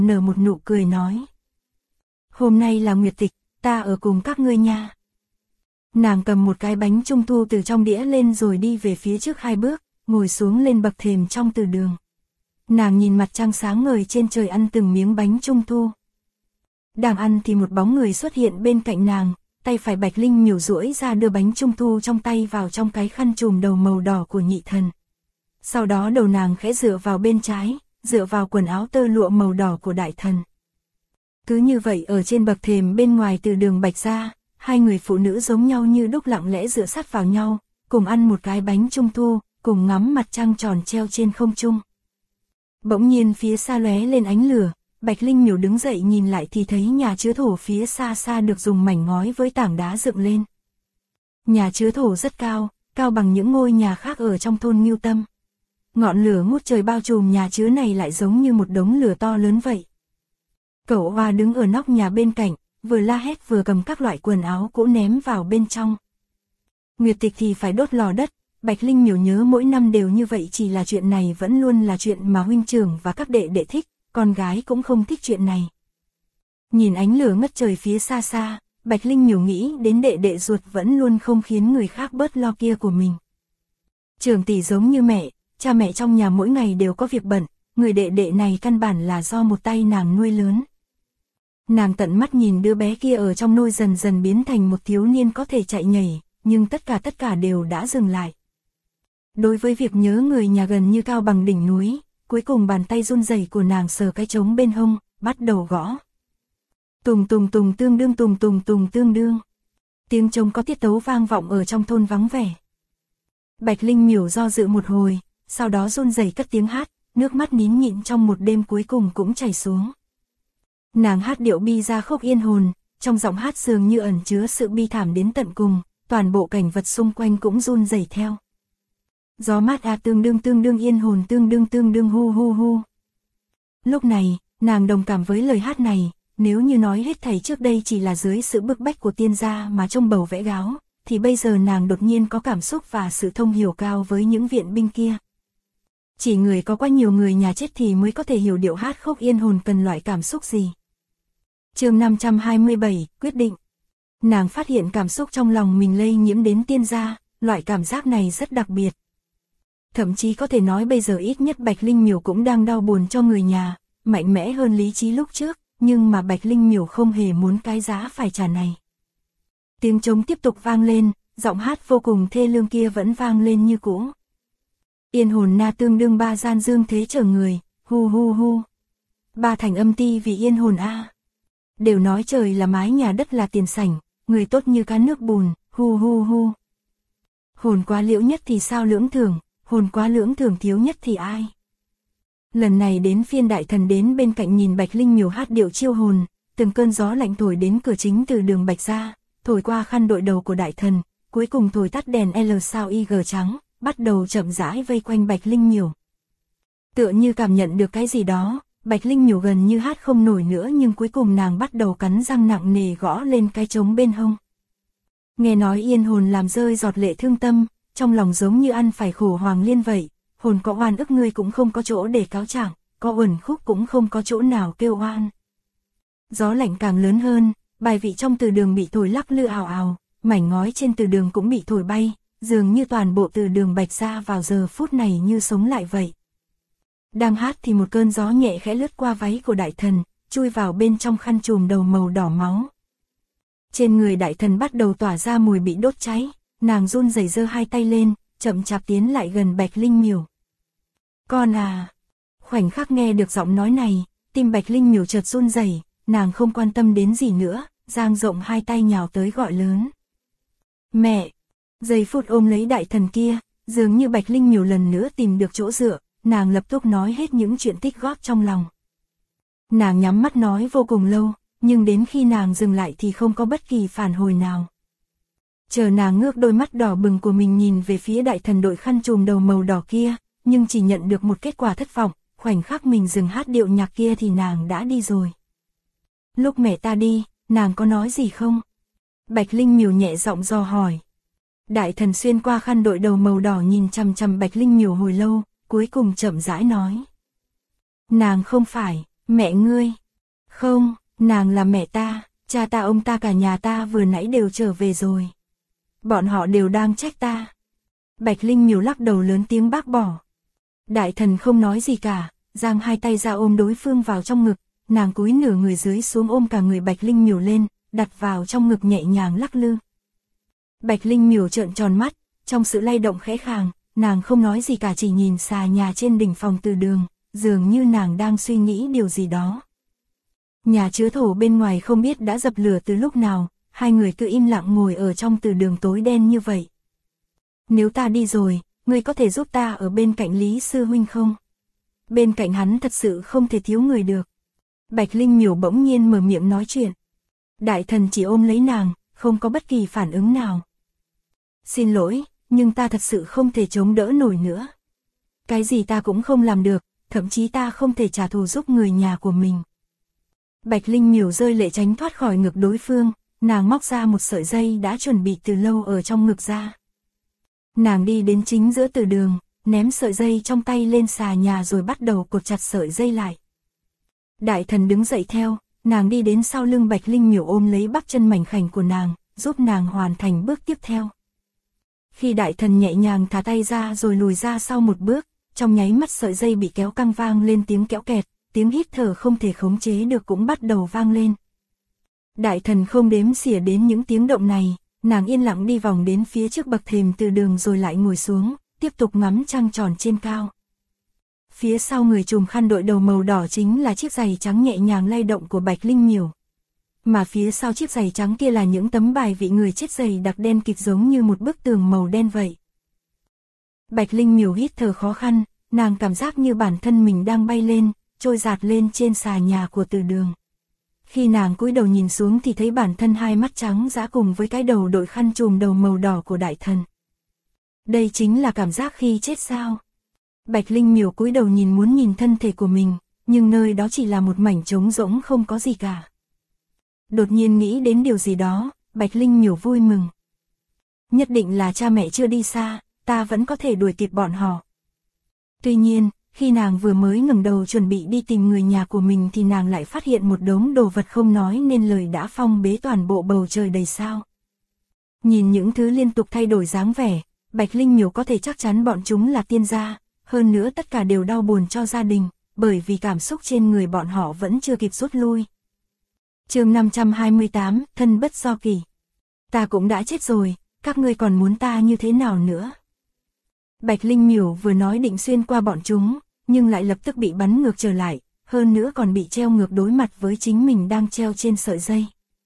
nở một nụ cười nói. Hôm nay là nguyệt tịch, ta ở cùng các ngươi nha. Nàng cầm một cái bánh trung thu từ trong đĩa lên rồi đi về phía trước 2 bước, ngồi xuống lên bậc thềm trong từ đường. Nàng nhìn mặt trăng sáng ngời trên trời ăn từng miếng bánh trung thu. Đang ăn thì một bóng người xuất hiện bên cạnh nàng, tay phải Bạch Linh Miểu duỗi ra đưa bánh trung thu trong tay vào trong cái khăn trùm đầu màu đỏ của nhị thần. Sau đó đầu nàng khẽ dựa vào bên trái, dựa vào quần áo tơ lụa màu đỏ của đại thần. Cứ như vậy ở trên bậc thềm bên ngoài từ đường Bạch gia, 2 người phụ nữ giống nhau như đúc lặng lẽ dựa sát vào nhau, cùng ăn một cái bánh trung thu, cùng ngắm mặt trăng tròn treo trên không trung. Bỗng nhiên phía xa lóe lên ánh lửa, Bạch Linh Miểu đứng dậy nhìn lại thì thấy nhà chứa thổ phía xa xa được dùng mảnh ngói với tảng đá dựng lên. Nhà chứa thổ rất cao, cao bằng những ngôi nhà khác ở trong thôn Ngưu Tâm. Ngọn lửa ngút trời bao trùm nhà chứa này lại giống như một đống lửa to lớn vậy. Cậu Hoa đứng ở nóc nhà bên cạnh, vừa la hét vừa cầm các loại quần áo cũ ném vào bên trong. Nguyệt tịch thì phải đốt lò đất, Bạch Linh Miểu nhớ mỗi năm đều như vậy, chỉ là chuyện này vẫn luôn là chuyện mà huynh trưởng và các đệ đệ thích, con gái cũng không thích chuyện này. Nhìn ánh lửa ngất trời phía xa xa, Bạch Linh Miểu nghĩ đến đệ đệ ruột vẫn luôn không khiến người khác bớt lo kia của mình. Trưởng tỷ giống như mẹ, cha mẹ trong nhà mỗi ngày đều có việc bận, người đệ đệ này căn bản là do một tay nàng nuôi lớn. Nàng tận mắt nhìn đứa bé kia ở trong nôi dần dần biến thành một thiếu niên có thể chạy nhảy, nhưng tất cả đều đã dừng lại. Đối với việc nhớ người nhà gần như cao bằng đỉnh núi, cuối cùng bàn tay run rẩy của nàng sờ cái trống bên hông, bắt đầu gõ. Tùng tùng tùng tương đương tùng tùng tùng tương đương. Tiếng trống có tiết tấu vang vọng ở trong thôn vắng vẻ. Bạch Linh Miểu do dự một hồi, sau đó run rẩy cất tiếng hát, nước mắt nín nhịn trong một đêm cuối cùng cũng chảy xuống. Nàng hát điệu bi ra khúc yên hồn, trong giọng hát dường như ẩn chứa sự bi thảm đến tận cùng, toàn bộ cảnh vật xung quanh cũng run rẩy theo. Gió mát tương đương yên hồn tương đương hu hu hu. Lúc này, nàng đồng cảm với lời hát này, nếu như nói hết thảy trước đây chỉ là dưới sự bức bách của tiên gia mà trông bầu vẽ gáo, thì bây giờ nàng đột nhiên có cảm xúc và sự thông hiểu cao với những viện binh kia. Chỉ người có quá nhiều người nhà chết thì mới có thể hiểu điệu hát khúc yên hồn cần loại cảm xúc gì. Chương 527, quyết định. Nàng phát hiện cảm xúc trong lòng mình lây nhiễm đến tiên gia, loại cảm giác này rất đặc biệt. Thậm chí có thể nói bây giờ ít nhất Bạch Linh Miểu cũng đang đau buồn cho người nhà, mạnh mẽ hơn lý trí lúc trước, nhưng mà Bạch Linh Miểu không hề muốn cái giá phải trả này. Tiếng trống tiếp tục vang lên, giọng hát vô cùng thê lương kia vẫn vang lên như cũ. Yên hồn na tương đương ba gian dương thế chở người, hu hu hu. Ba thành âm ti vì yên hồn a. Đều nói trời là mái nhà đất là tiền sảnh, người tốt như cá nước bùn, hu hu hu. Hồn quá liễu nhất thì sao lưỡng thường, hồn quá lưỡng thường thiếu nhất thì ai. Lần này đến phiên đại thần đến bên cạnh nhìn Bạch Linh Miểu hát điệu chiêu hồn, từng cơn gió lạnh thổi đến cửa chính từ đường Bạch gia, thổi qua khăn đội đầu của đại thần, cuối cùng thổi tắt đèn L sao IG trắng, bắt đầu chậm rãi vây quanh Bạch Linh Miểu. Tựa như cảm nhận được cái gì đó, Bạch Linh Miểu gần như hát không nổi nữa, nhưng cuối cùng nàng bắt đầu cắn răng nặng nề gõ lên cái trống bên hông. Nghe nói yên hồn làm rơi giọt lệ thương tâm, trong lòng giống như ăn phải khổ hoàng liên vậy, hồn có oan ức ngươi cũng không có chỗ để cáo trạng, có uẩn khúc cũng không có chỗ nào kêu oan. Gió lạnh càng lớn hơn, bài vị trong từ đường bị thổi lắc lư ào ào, mảnh ngói trên từ đường cũng bị thổi bay, dường như toàn bộ từ đường Bạch gia vào giờ phút này như sống lại vậy. Đang hát thì một cơn gió nhẹ khẽ lướt qua váy của đại thần, chui vào bên trong khăn trùm đầu màu đỏ máu. Trên người đại thần bắt đầu tỏa ra mùi bị đốt cháy, nàng run rẩy giơ hai tay lên, chậm chạp tiến lại gần Bạch Linh Miểu. Con à! Khoảnh khắc nghe được giọng nói này, tim Bạch Linh Miểu chợt run rẩy, nàng không quan tâm đến gì nữa, dang rộng hai tay nhào tới gọi lớn. Mẹ! Giây phút ôm lấy đại thần kia, dường như Bạch Linh Miểu lần nữa tìm được chỗ dựa, nàng lập tức nói hết những chuyện tích góp trong lòng. Nàng nhắm mắt nói vô cùng lâu, nhưng đến khi nàng dừng lại thì không có bất kỳ phản hồi nào. Chờ nàng ngước đôi mắt đỏ bừng của mình nhìn về phía đại thần đội khăn trùm đầu màu đỏ kia, nhưng chỉ nhận được một kết quả thất vọng, khoảnh khắc mình dừng hát điệu nhạc kia thì nàng đã đi rồi. Lúc mẹ ta đi, nàng có nói gì không? Bạch Linh Miểu nhẹ giọng dò hỏi. Đại thần xuyên qua khăn đội đầu màu đỏ nhìn chằm chằm Bạch Linh Miểu hồi lâu, cuối cùng chậm rãi nói. Nàng không phải, Mẹ ngươi? Không, nàng là mẹ ta, cha ta ông ta cả nhà ta vừa nãy đều trở về rồi. Bọn họ đều đang trách ta. Bạch Linh Miểu lắc đầu lớn tiếng bác bỏ. Đại thần không nói gì cả, giang hai tay ra ôm đối phương vào trong ngực, nàng cúi nửa người dưới xuống ôm cả người Bạch Linh Miểu lên, đặt vào trong ngực nhẹ nhàng lắc lư. Bạch Linh Miểu trợn tròn mắt, trong sự lay động khẽ khàng, nàng không nói gì cả, chỉ nhìn xà nhà trên đỉnh phòng Từ Đường, dường như nàng đang suy nghĩ điều gì đó. Nhà chứa thổ bên ngoài không biết đã dập lửa từ lúc nào, hai người cứ im lặng ngồi ở trong Từ Đường tối đen như vậy. Nếu ta đi rồi, ngươi có thể giúp ta ở bên cạnh Lý Sư Huynh không? Bên cạnh hắn thật sự không thể thiếu người được. Bạch Linh Miểu bỗng nhiên mở miệng nói chuyện. Đại thần chỉ ôm lấy nàng, không có bất kỳ phản ứng nào. Xin lỗi, nhưng ta thật sự không thể chống đỡ nổi nữa. Cái gì ta cũng không làm được, thậm chí ta không thể trả thù giúp người nhà của mình. Bạch Linh Miểu rơi lệ tránh thoát khỏi ngực đối phương, nàng móc ra một sợi dây đã chuẩn bị từ lâu ở trong ngực ra. Nàng đi đến chính giữa Từ Đường, ném sợi dây trong tay lên xà nhà rồi bắt đầu cột chặt sợi dây lại. Đại thần đứng dậy theo, nàng đi đến sau lưng Bạch Linh Miểu ôm lấy bắp chân mảnh khảnh của nàng, giúp nàng hoàn thành bước tiếp theo. Khi đại thần nhẹ nhàng thả tay ra rồi lùi ra sau một bước, trong nháy mắt sợi dây bị kéo căng vang lên tiếng kéo kẹt, tiếng hít thở không thể khống chế được cũng bắt đầu vang lên. Đại thần không đếm xỉa đến những tiếng động này, nàng yên lặng đi vòng đến phía trước bậc thềm Từ Đường rồi lại ngồi xuống, tiếp tục ngắm trăng tròn trên cao. Phía sau người trùm khăn đội đầu màu đỏ chính là chiếc giày trắng nhẹ nhàng lay động của Bạch Linh Miểu. Mà phía sau chiếc giày trắng kia là những tấm bài vị người chết dày đặc đen kịt giống như một bức tường màu đen vậy. Bạch Linh Miểu hít thở khó khăn, nàng cảm giác như bản thân mình đang bay lên, trôi dạt lên trên xà nhà của Từ Đường. Khi nàng cúi đầu nhìn xuống thì thấy bản thân hai mắt trắng dã cùng với cái đầu đội khăn trùm đầu màu đỏ của đại thần. Đây chính là cảm giác khi chết sao? Bạch Linh Miểu cúi đầu muốn nhìn thân thể của mình, nhưng nơi đó chỉ là một mảnh trống rỗng không có gì cả. Đột nhiên nghĩ đến điều gì đó, Bạch Linh Miểu vui mừng. Nhất định là cha mẹ chưa đi xa, ta vẫn có thể đuổi kịp bọn họ. Tuy nhiên, khi nàng vừa mới ngẩng đầu chuẩn bị đi tìm người nhà của mình thì nàng lại phát hiện một đống đồ vật không nói nên lời đã phong bế toàn bộ bầu trời đầy sao. Nhìn những thứ liên tục thay đổi dáng vẻ, Bạch Linh Miểu có thể chắc chắn bọn chúng là tiên gia, hơn nữa tất cả đều đau buồn cho gia đình, bởi vì cảm xúc trên người bọn họ vẫn chưa kịp rút lui. Chương 528, thân bất do kỳ. Ta cũng đã chết rồi, các ngươi còn muốn ta như thế nào nữa? Bạch Linh Miểu vừa nói định xuyên qua bọn chúng, nhưng lại lập tức bị bắn ngược trở lại, hơn nữa còn bị treo ngược đối mặt với chính mình đang treo trên sợi dây.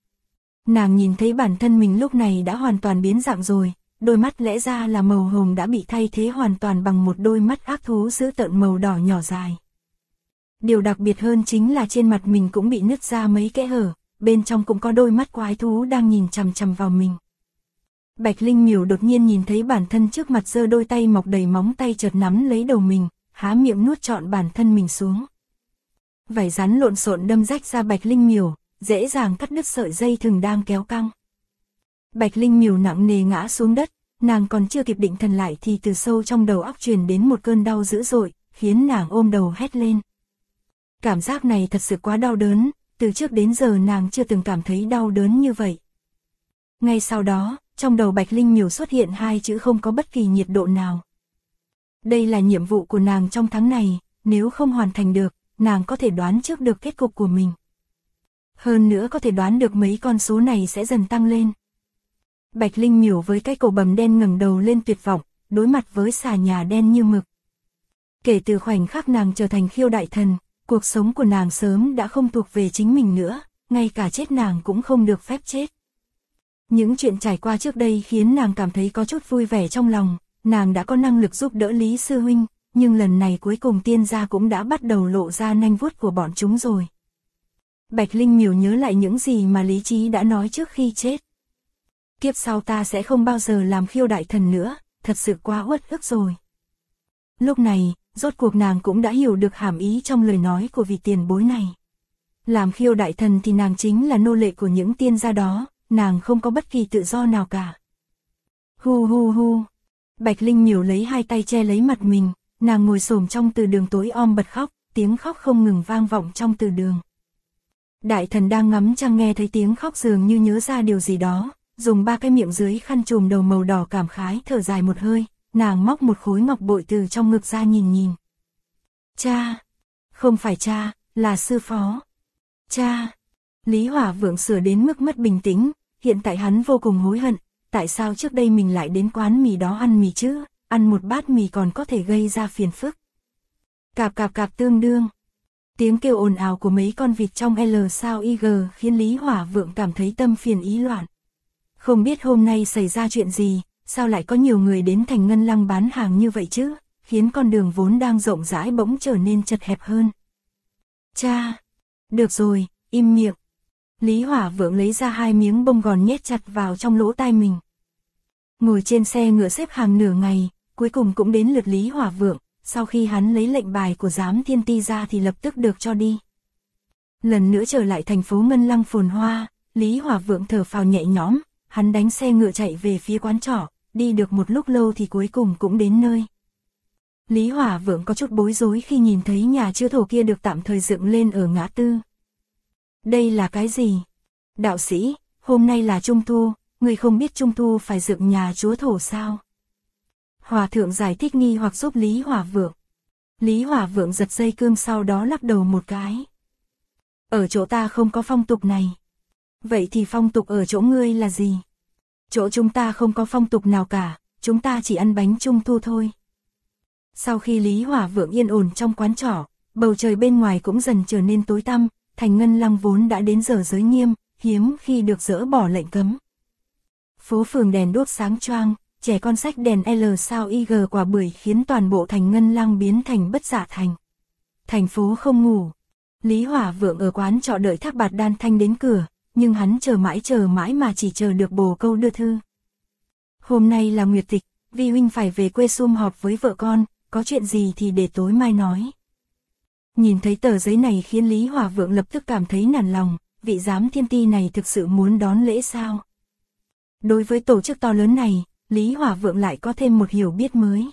Nàng nhìn thấy bản thân mình lúc này đã hoàn toàn biến dạng rồi, đôi mắt lẽ ra là màu hồng đã bị thay thế hoàn toàn bằng một đôi mắt ác thú dữ tợn màu đỏ nhỏ dài. Điều đặc biệt hơn chính là trên mặt mình cũng bị nứt ra mấy kẽ hở, bên trong cũng có đôi mắt quái thú đang nhìn chằm chằm vào mình. Bạch Linh Miểu đột nhiên nhìn thấy bản thân trước mặt giơ đôi tay mọc đầy móng tay chợt nắm lấy đầu mình, há miệng nuốt trọn bản thân mình xuống. Vảy rắn lộn xộn đâm rách ra Bạch Linh Miểu, dễ dàng cắt đứt sợi dây thừng đang kéo căng. Bạch Linh Miểu nặng nề ngã xuống đất, nàng còn chưa kịp định thần lại thì từ sâu trong đầu óc truyền đến một cơn đau dữ dội, khiến nàng ôm đầu hét lên. Cảm giác này thật sự quá đau đớn, từ trước đến giờ nàng chưa từng cảm thấy đau đớn như vậy. Ngay sau đó, trong đầu Bạch Linh Miểu xuất hiện hai chữ không có bất kỳ nhiệt độ nào. Đây là nhiệm vụ của nàng trong tháng này, nếu không hoàn thành được, nàng có thể đoán trước được kết cục của mình. Hơn nữa có thể đoán được mấy con số này sẽ dần tăng lên. Bạch Linh Miểu với cái cổ bầm đen ngẩng đầu lên tuyệt vọng, đối mặt với xà nhà đen như mực. Kể từ khoảnh khắc nàng trở thành Khiêu Đại Thần, cuộc sống của nàng sớm đã không thuộc về chính mình nữa, ngay cả chết nàng cũng không được phép chết. Những chuyện trải qua trước đây khiến nàng cảm thấy có chút vui vẻ trong lòng, nàng đã có năng lực giúp đỡ Lý Sư Huynh, nhưng lần này cuối cùng tiên gia cũng đã bắt đầu lộ ra nanh vuốt của bọn chúng rồi. Bạch Linh Miểu nhớ lại những gì mà Lý Trí đã nói trước khi chết. Kiếp sau ta sẽ không bao giờ làm Khiêu Đại Thần nữa, thật sự quá uất ức rồi. Lúc này, rốt cuộc nàng cũng đã hiểu được hàm ý trong lời nói của vị tiền bối này. Làm Khiêu Đại Thần thì nàng chính là nô lệ của những tiên gia đó, nàng không có bất kỳ tự do nào cả. Hu hu hu. Bạch Linh Miểu lấy hai tay che lấy mặt mình, nàng ngồi xổm trong từ đường tối om bật khóc, tiếng khóc không ngừng vang vọng trong từ đường. Đại thần đang ngắm trăng nghe thấy tiếng khóc dường như nhớ ra điều gì đó, dùng 3 cái miệng dưới khăn trùm đầu màu đỏ cảm khái thở dài một hơi, nàng móc một khối ngọc bội từ trong ngực ra nhìn nhìn. Cha! Không phải cha, là sư phó. Cha! Lý Hỏa Vượng sửa đến mức mất bình tĩnh, hiện tại hắn vô cùng hối hận, tại sao trước đây mình lại đến quán mì đó ăn mì chứ, ăn một bát mì còn có thể gây ra phiền phức. Cạp cạp cạp tương đương. Tiếng kêu ồn ào của mấy con vịt trong L sao IG khiến Lý Hỏa Vượng cảm thấy tâm phiền ý loạn. Không biết hôm nay xảy ra chuyện gì, sao lại có nhiều người đến thành Ngân Lăng bán hàng như vậy chứ, khiến con đường vốn đang rộng rãi bỗng trở nên chật hẹp hơn. Cha! Được rồi, im miệng. Lý Hỏa Vượng lấy ra 2 miếng bông gòn nhét chặt vào trong lỗ tai mình. Ngồi trên xe ngựa xếp hàng nửa ngày, cuối cùng cũng đến lượt Lý Hỏa Vượng, sau khi hắn lấy lệnh bài của giám thiên ti ra thì lập tức được cho đi. Lần nữa trở lại thành phố Ngân Lăng phồn hoa, Lý Hỏa Vượng thở phào nhẹ nhõm, hắn đánh xe ngựa chạy về phía quán trọ, đi được một lúc lâu thì cuối cùng cũng đến nơi. Lý Hỏa Vượng có chút bối rối khi nhìn thấy nhà chứa thổ kia được tạm thời dựng lên ở ngã tư. Đây là cái gì? Đạo sĩ, hôm nay là Trung Thu, người không biết Trung Thu phải dựng nhà chúa thổ sao? Hòa thượng giải thích nghi hoặc giúp Lý Hỏa Vượng. Lý Hỏa Vượng giật dây cương sau đó lắc đầu một cái. Ở chỗ ta không có phong tục này. Vậy thì phong tục ở chỗ ngươi là gì? Chỗ chúng ta không có phong tục nào cả, chúng ta chỉ ăn bánh Trung Thu thôi. Sau khi Lý Hỏa Vượng yên ổn trong quán trọ, bầu trời bên ngoài cũng dần trở nên tối tăm, thành Ngân Lăng vốn đã đến giờ giới nghiêm, hiếm khi được dỡ bỏ lệnh cấm. Phố phường đèn đuốc sáng choang, trẻ con xách đèn L sao IG quả bưởi khiến toàn bộ thành Ngân Lăng biến thành bất dạ thành. Thành phố không ngủ. Lý Hỏa Vượng ở quán trọ đợi Thác Bạt Đan Thanh đến cửa, nhưng hắn chờ mãi mà chỉ chờ được bồ câu đưa thư. Hôm nay là nguyệt tịch, Vi huynh phải về quê sum họp với vợ con, có chuyện gì thì để tối mai nói. Nhìn thấy tờ giấy này khiến Lý Hỏa Vượng lập tức cảm thấy nản lòng, vị giám thiên ti này thực sự muốn đón lễ sao? Đối với tổ chức to lớn này, Lý Hỏa Vượng lại có thêm một hiểu biết mới.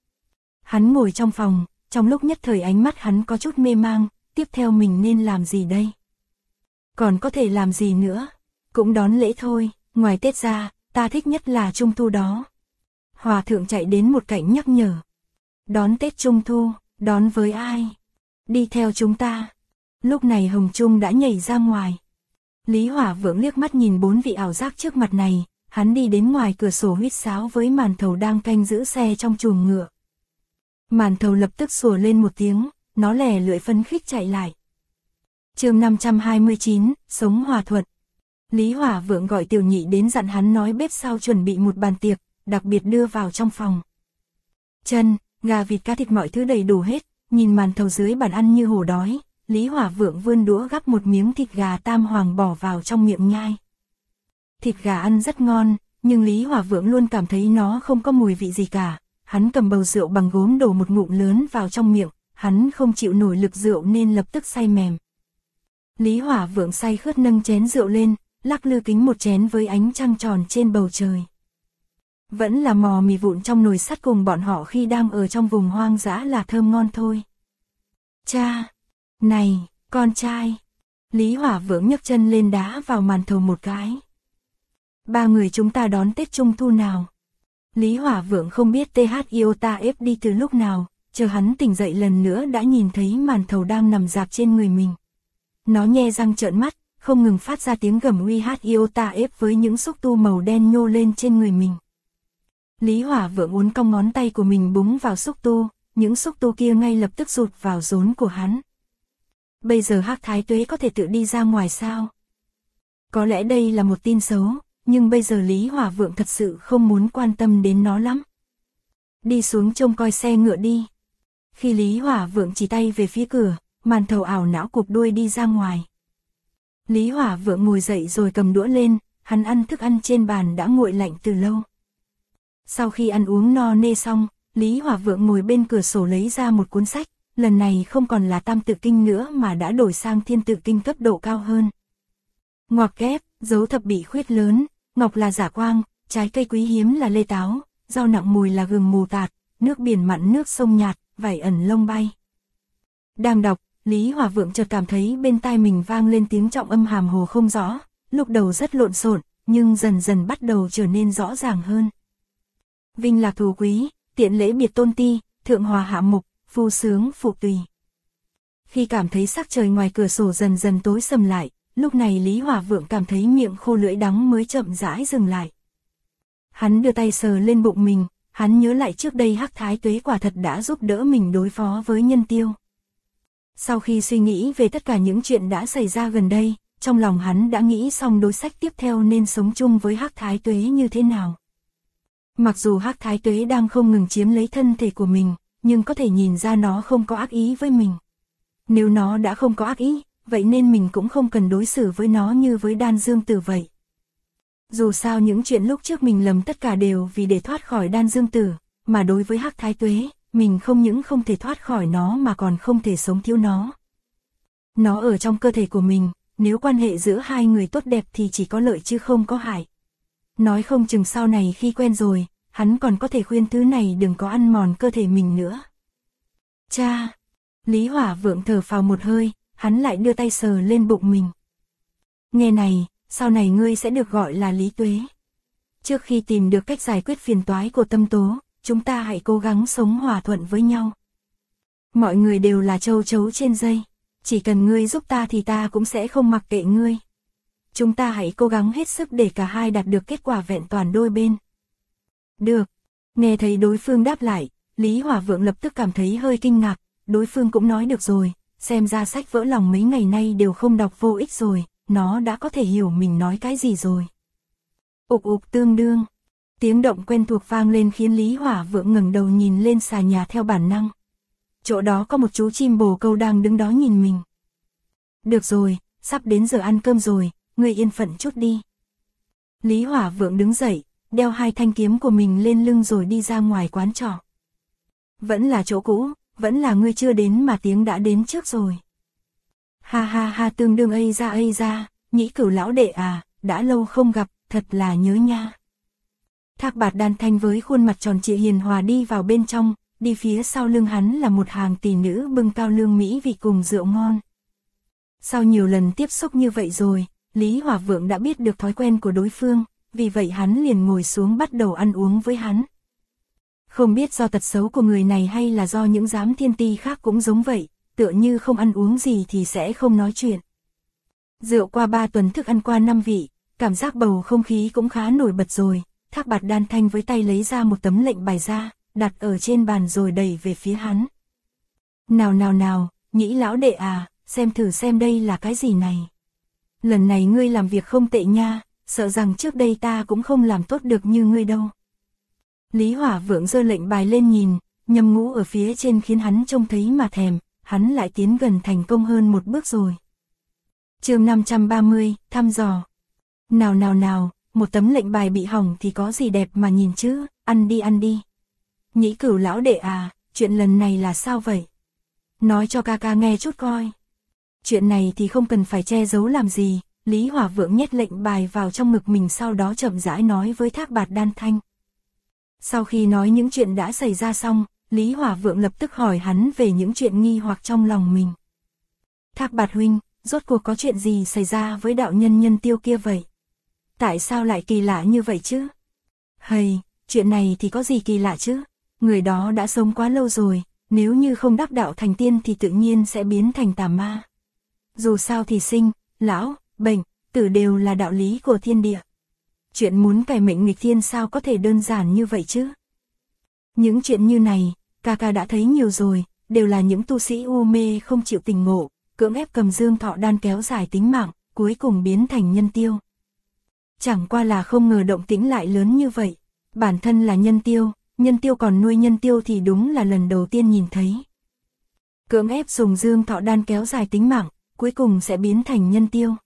Hắn ngồi trong phòng, trong lúc nhất thời ánh mắt hắn có chút mê mang, tiếp theo mình nên làm gì đây? Còn có thể làm gì nữa? Cũng đón lễ thôi, ngoài Tết ra, ta thích nhất là Trung Thu đó. Hòa thượng chạy đến một cạnh nhắc nhở. Đón Tết Trung Thu, đón với ai? Đi theo chúng ta. Lúc này Hồng Trung đã nhảy ra ngoài. Lý Hỏa Vượng liếc mắt nhìn 4 vị ảo giác trước mặt này, hắn đi đến ngoài cửa sổ huýt sáo với Màn Thầu đang canh giữ xe trong chuồng ngựa. Màn Thầu lập tức sủa lên một tiếng, nó lè lưỡi phấn khích chạy lại. Chương 529, sống hòa thuận. Lý Hỏa Vượng gọi Tiểu Nhị đến dặn hắn nói bếp sau chuẩn bị một bàn tiệc, đặc biệt đưa vào trong phòng. Chân, gà vịt cá thịt mọi thứ đầy đủ hết, nhìn Màn Thầu dưới bàn ăn như hổ đói, Lý Hỏa Vượng vươn đũa gắp một miếng thịt gà tam hoàng bỏ vào trong miệng nhai. Thịt gà ăn rất ngon, nhưng Lý Hỏa Vượng luôn cảm thấy nó không có mùi vị gì cả. Hắn cầm bầu rượu bằng gốm đổ một ngụm lớn vào trong miệng, hắn không chịu nổi lực rượu nên lập tức say mềm. Lý Hỏa Vượng say khướt nâng chén rượu lên, lắc lư kính một chén với ánh trăng tròn trên bầu trời. Vẫn là mò mì vụn trong nồi sắt cùng bọn họ khi đang ở trong vùng hoang dã là thơm ngon thôi. Cha! Này, con trai! Lý Hỏa Vượng nhấc chân lên đá vào Màn Thầu một cái. 3 người chúng ta đón Tết Trung Thu nào? Lý Hỏa Vượng không biết TH Iota ép đi từ lúc nào, chờ hắn tỉnh dậy lần nữa đã nhìn thấy Màn Thầu đang nằm rạp trên người mình. Nó nhe răng trợn mắt, không ngừng phát ra tiếng gầm uy hát Iota ép với những xúc tu màu đen nhô lên trên người mình. Lý Hỏa Vượng uốn cong ngón tay của mình búng vào xúc tu, những xúc tu kia ngay lập tức rụt vào rốn của hắn. Bây giờ Hắc Thái Tuế có thể tự đi ra ngoài sao? Có lẽ đây là một tin xấu, nhưng bây giờ Lý Hỏa Vượng thật sự không muốn quan tâm đến nó lắm. Đi xuống trông coi xe ngựa đi. Khi Lý Hỏa Vượng chỉ tay về phía cửa, Màn Thầu ảo não cụp đuôi đi ra ngoài. Lý Hỏa Vượng ngồi dậy rồi cầm đũa lên, hắn ăn thức ăn trên bàn đã nguội lạnh từ lâu. Sau khi ăn uống no nê xong, Lý Hỏa Vượng ngồi bên cửa sổ lấy ra một cuốn sách, lần này không còn là Tam Tự Kinh nữa mà đã đổi sang Thiên Tự Kinh cấp độ cao hơn. Ngoặc kép, dấu thập bị khuyết lớn, ngọc là giả quang, trái cây quý hiếm là lê táo, rau nặng mùi là gừng mù tạt, nước biển mặn nước sông nhạt, vảy ẩn lông bay. Đang đọc, Lý Hòa Vượng chợt cảm thấy bên tai mình vang lên tiếng trọng âm hàm hồ không rõ, lúc đầu rất lộn xộn, nhưng dần dần bắt đầu trở nên rõ ràng hơn. Vinh lạc thù quý, tiện lễ biệt tôn ti, thượng hòa hạ mục, phu sướng phụ tùy. Khi cảm thấy sắc trời ngoài cửa sổ dần dần tối sầm lại, lúc này Lý Hòa Vượng cảm thấy miệng khô lưỡi đắng mới chậm rãi dừng lại. Hắn đưa tay sờ lên bụng mình, hắn nhớ lại trước đây Hắc Thái Tuế quả thật đã giúp đỡ mình đối phó với Nhân Tiêu. Sau khi suy nghĩ về tất cả những chuyện đã xảy ra gần đây, trong lòng hắn đã nghĩ xong đối sách tiếp theo nên sống chung với Hắc Thái Tuế như thế nào. Mặc dù Hắc Thái Tuế đang không ngừng chiếm lấy thân thể của mình, nhưng có thể nhìn ra nó không có ác ý với mình. Nếu nó đã không có ác ý, vậy nên mình cũng không cần đối xử với nó như với Đan Dương Tử vậy. Dù sao những chuyện lúc trước mình lầm tất cả đều vì để thoát khỏi Đan Dương Tử, mà đối với Hắc Thái Tuế, mình không những không thể thoát khỏi nó mà còn không thể sống thiếu nó. Nó ở trong cơ thể của mình, nếu quan hệ giữa hai người tốt đẹp thì chỉ có lợi chứ không có hại. Nói không chừng sau này khi quen rồi, hắn còn có thể khuyên thứ này đừng có ăn mòn cơ thể mình nữa. Cha! Lý Hòa Vượng thở phào một hơi, hắn lại đưa tay sờ lên bụng mình. Nghe này, sau này ngươi sẽ được gọi là Lý Tuế. Trước khi tìm được cách giải quyết phiền toái của Tâm Tố, chúng ta hãy cố gắng sống hòa thuận với nhau. Mọi người đều là châu chấu trên dây, chỉ cần ngươi giúp ta thì ta cũng sẽ không mặc kệ ngươi. Chúng ta hãy cố gắng hết sức để cả hai đạt được kết quả vẹn toàn đôi bên. Được. Nghe thấy đối phương đáp lại, Lý Hòa Vượng lập tức cảm thấy hơi kinh ngạc, đối phương cũng nói được rồi, xem ra sách vỡ lòng mấy ngày nay đều không đọc vô ích rồi, nó đã có thể hiểu mình nói cái gì rồi. Ục ục tương đương. Tiếng động quen thuộc vang lên khiến Lý Hòa Vượng ngẩng đầu nhìn lên xà nhà theo bản năng. Chỗ đó có một chú chim bồ câu đang đứng đó nhìn mình. Được rồi, sắp đến giờ ăn cơm rồi, ngươi yên phận chút đi. Lý Hòa Vượng đứng dậy, đeo hai thanh kiếm của mình lên lưng rồi đi ra ngoài quán trọ. Vẫn là chỗ cũ, vẫn là ngươi chưa đến mà tiếng đã đến trước rồi. Ha ha ha, tương đương ây ra, Nhĩ Cửu lão đệ à, đã lâu không gặp, thật là nhớ nha. Thác Bạt Đan Thanh với khuôn mặt tròn trịa hiền hòa đi vào bên trong, đi phía sau lưng hắn là một hàng tỷ nữ bưng cao lương mỹ vị cùng rượu ngon. Sau nhiều lần tiếp xúc như vậy rồi, Lý Hòa Vượng đã biết được thói quen của đối phương, vì vậy hắn liền ngồi xuống bắt đầu ăn uống với hắn. Không biết do tật xấu của người này hay là do những giám thiên ti khác cũng giống vậy, tựa như không ăn uống gì thì sẽ không nói chuyện. Rượu qua 3 tuần thức ăn qua 5 vị, cảm giác bầu không khí cũng khá nổi bật rồi. Thác Bạt Đan Thanh với tay lấy ra một tấm lệnh bài ra, đặt ở trên bàn rồi đẩy về phía hắn. Nào, Nhĩ lão đệ à, xem thử xem đây là cái gì này. Lần này ngươi làm việc không tệ nha, sợ rằng trước đây ta cũng không làm tốt được như ngươi đâu. Lý Hòa Vượng giơ lệnh bài lên nhìn, nhâm ngũ ở phía trên khiến hắn trông thấy mà thèm, hắn lại tiến gần thành công hơn một bước rồi. Chương 530, thăm dò. Nào, một tấm lệnh bài bị hỏng thì có gì đẹp mà nhìn chứ, ăn đi. Nhĩ Cửu lão đệ à, chuyện lần này là sao vậy? Nói cho ca ca nghe chút coi. Chuyện này thì không cần phải che giấu làm gì, Lý Hòa Vượng nhét lệnh bài vào trong ngực mình sau đó chậm rãi nói với Thác Bạt Đan Thanh. Sau khi nói những chuyện đã xảy ra xong, Lý Hòa Vượng lập tức hỏi hắn về những chuyện nghi hoặc trong lòng mình. Thác Bạt huynh, rốt cuộc có chuyện gì xảy ra với đạo nhân Nhân Tiêu kia vậy? Tại sao lại kỳ lạ như vậy chứ? Hầy, chuyện này thì có gì kỳ lạ chứ? Người đó đã sống quá lâu rồi, nếu như không đắc đạo thành tiên thì tự nhiên sẽ biến thành tà ma. Dù sao thì sinh, lão, bệnh, tử đều là đạo lý của thiên địa. Chuyện muốn cải mệnh nghịch thiên sao có thể đơn giản như vậy chứ? Những chuyện như này, ca ca đã thấy nhiều rồi, đều là những tu sĩ u mê không chịu tỉnh ngộ, cưỡng ép cầm dương thọ đan kéo dài tính mạng, cuối cùng biến thành nhân tiêu. Chẳng qua là không ngờ động tĩnh lại lớn như vậy, bản thân là nhân tiêu còn nuôi nhân tiêu thì đúng là lần đầu tiên nhìn thấy. Cưỡng ép dùng dương thọ đan kéo dài tính mạng, cuối cùng sẽ biến thành nhân tiêu.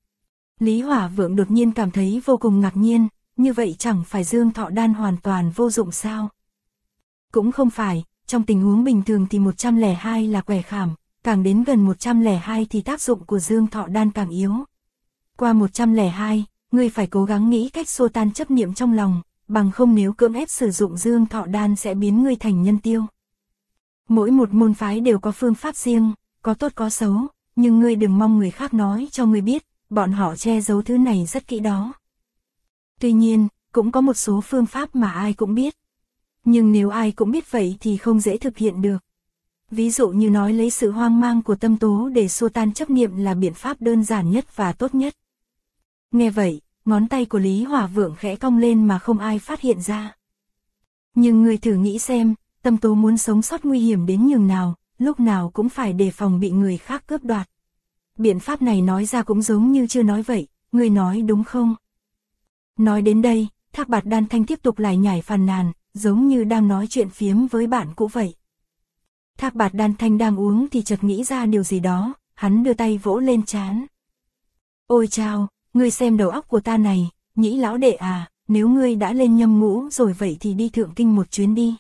Lý Hòa Vượng đột nhiên cảm thấy vô cùng ngạc nhiên, như vậy chẳng phải dương thọ đan hoàn toàn vô dụng sao? Cũng không phải, trong tình huống bình thường thì 102 là quẻ khảm, càng đến gần 102 thì tác dụng của dương thọ đan càng yếu. Qua 102, ngươi phải cố gắng nghĩ cách xua tan chấp niệm trong lòng, bằng không nếu cưỡng ép sử dụng dương thọ đan sẽ biến ngươi thành nhân tiêu. Mỗi một môn phái đều có phương pháp riêng, có tốt có xấu, nhưng ngươi đừng mong người khác nói cho ngươi biết, bọn họ che giấu thứ này rất kỹ đó. Tuy nhiên, cũng có một số phương pháp mà ai cũng biết. Nhưng nếu ai cũng biết vậy thì không dễ thực hiện được. Ví dụ như nói lấy sự hoang mang của tâm tố để xua tan chấp niệm là biện pháp đơn giản nhất và tốt nhất. Nghe vậy, ngón tay của Lý Hỏa Vượng khẽ cong lên mà không ai phát hiện ra. Nhưng ngươi thử nghĩ xem, tâm tố muốn sống sót nguy hiểm đến nhường nào, lúc nào cũng phải đề phòng bị người khác cướp đoạt. Biện pháp này nói ra cũng giống như chưa nói vậy, ngươi nói đúng không? Nói đến đây, Thác Bạt Đan Thanh tiếp tục lải nhải phàn nàn, giống như đang nói chuyện phiếm với bạn cũ vậy. Thác Bạt Đan Thanh đang uống thì chợt nghĩ ra điều gì đó, hắn đưa tay vỗ lên trán. Ôi chao, ngươi xem đầu óc của ta này, Nhĩ lão đệ à, nếu ngươi đã lên nhâm ngũ rồi vậy thì đi thượng kinh một chuyến đi.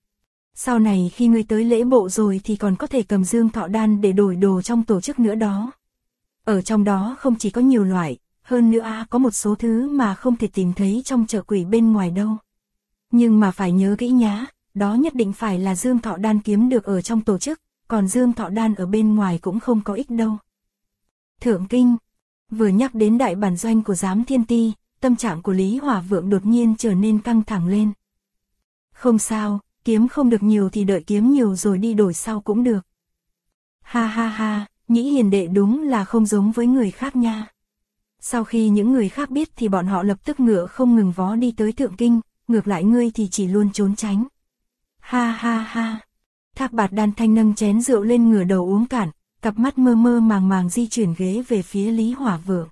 Sau này khi ngươi tới lễ bộ rồi thì còn có thể cầm Dương Thọ Đan để đổi đồ trong tổ chức nữa đó. Ở trong đó không chỉ có nhiều loại, hơn nữa có một số thứ mà không thể tìm thấy trong chợ quỷ bên ngoài đâu. Nhưng mà phải nhớ kỹ nhá, đó nhất định phải là Dương Thọ Đan kiếm được ở trong tổ chức, còn Dương Thọ Đan ở bên ngoài cũng không có ích đâu. Thượng kinh, vừa nhắc đến đại bản doanh của Giám Thiên Ti, tâm trạng của Lý Hỏa Vượng đột nhiên trở nên căng thẳng lên. Không sao, kiếm không được nhiều thì đợi kiếm nhiều rồi đi đổi sau cũng được. Ha ha ha, Nhĩ hiền đệ đúng là không giống với người khác nha. Sau khi những người khác biết thì bọn họ lập tức ngựa không ngừng vó đi tới thượng kinh, ngược lại ngươi thì chỉ luôn trốn tránh. Ha ha ha. Thác Bạt Đan Thanh nâng chén rượu lên ngửa đầu uống cạn, cặp mắt mơ mơ màng màng di chuyển ghế về phía Lý Hỏa Vượng.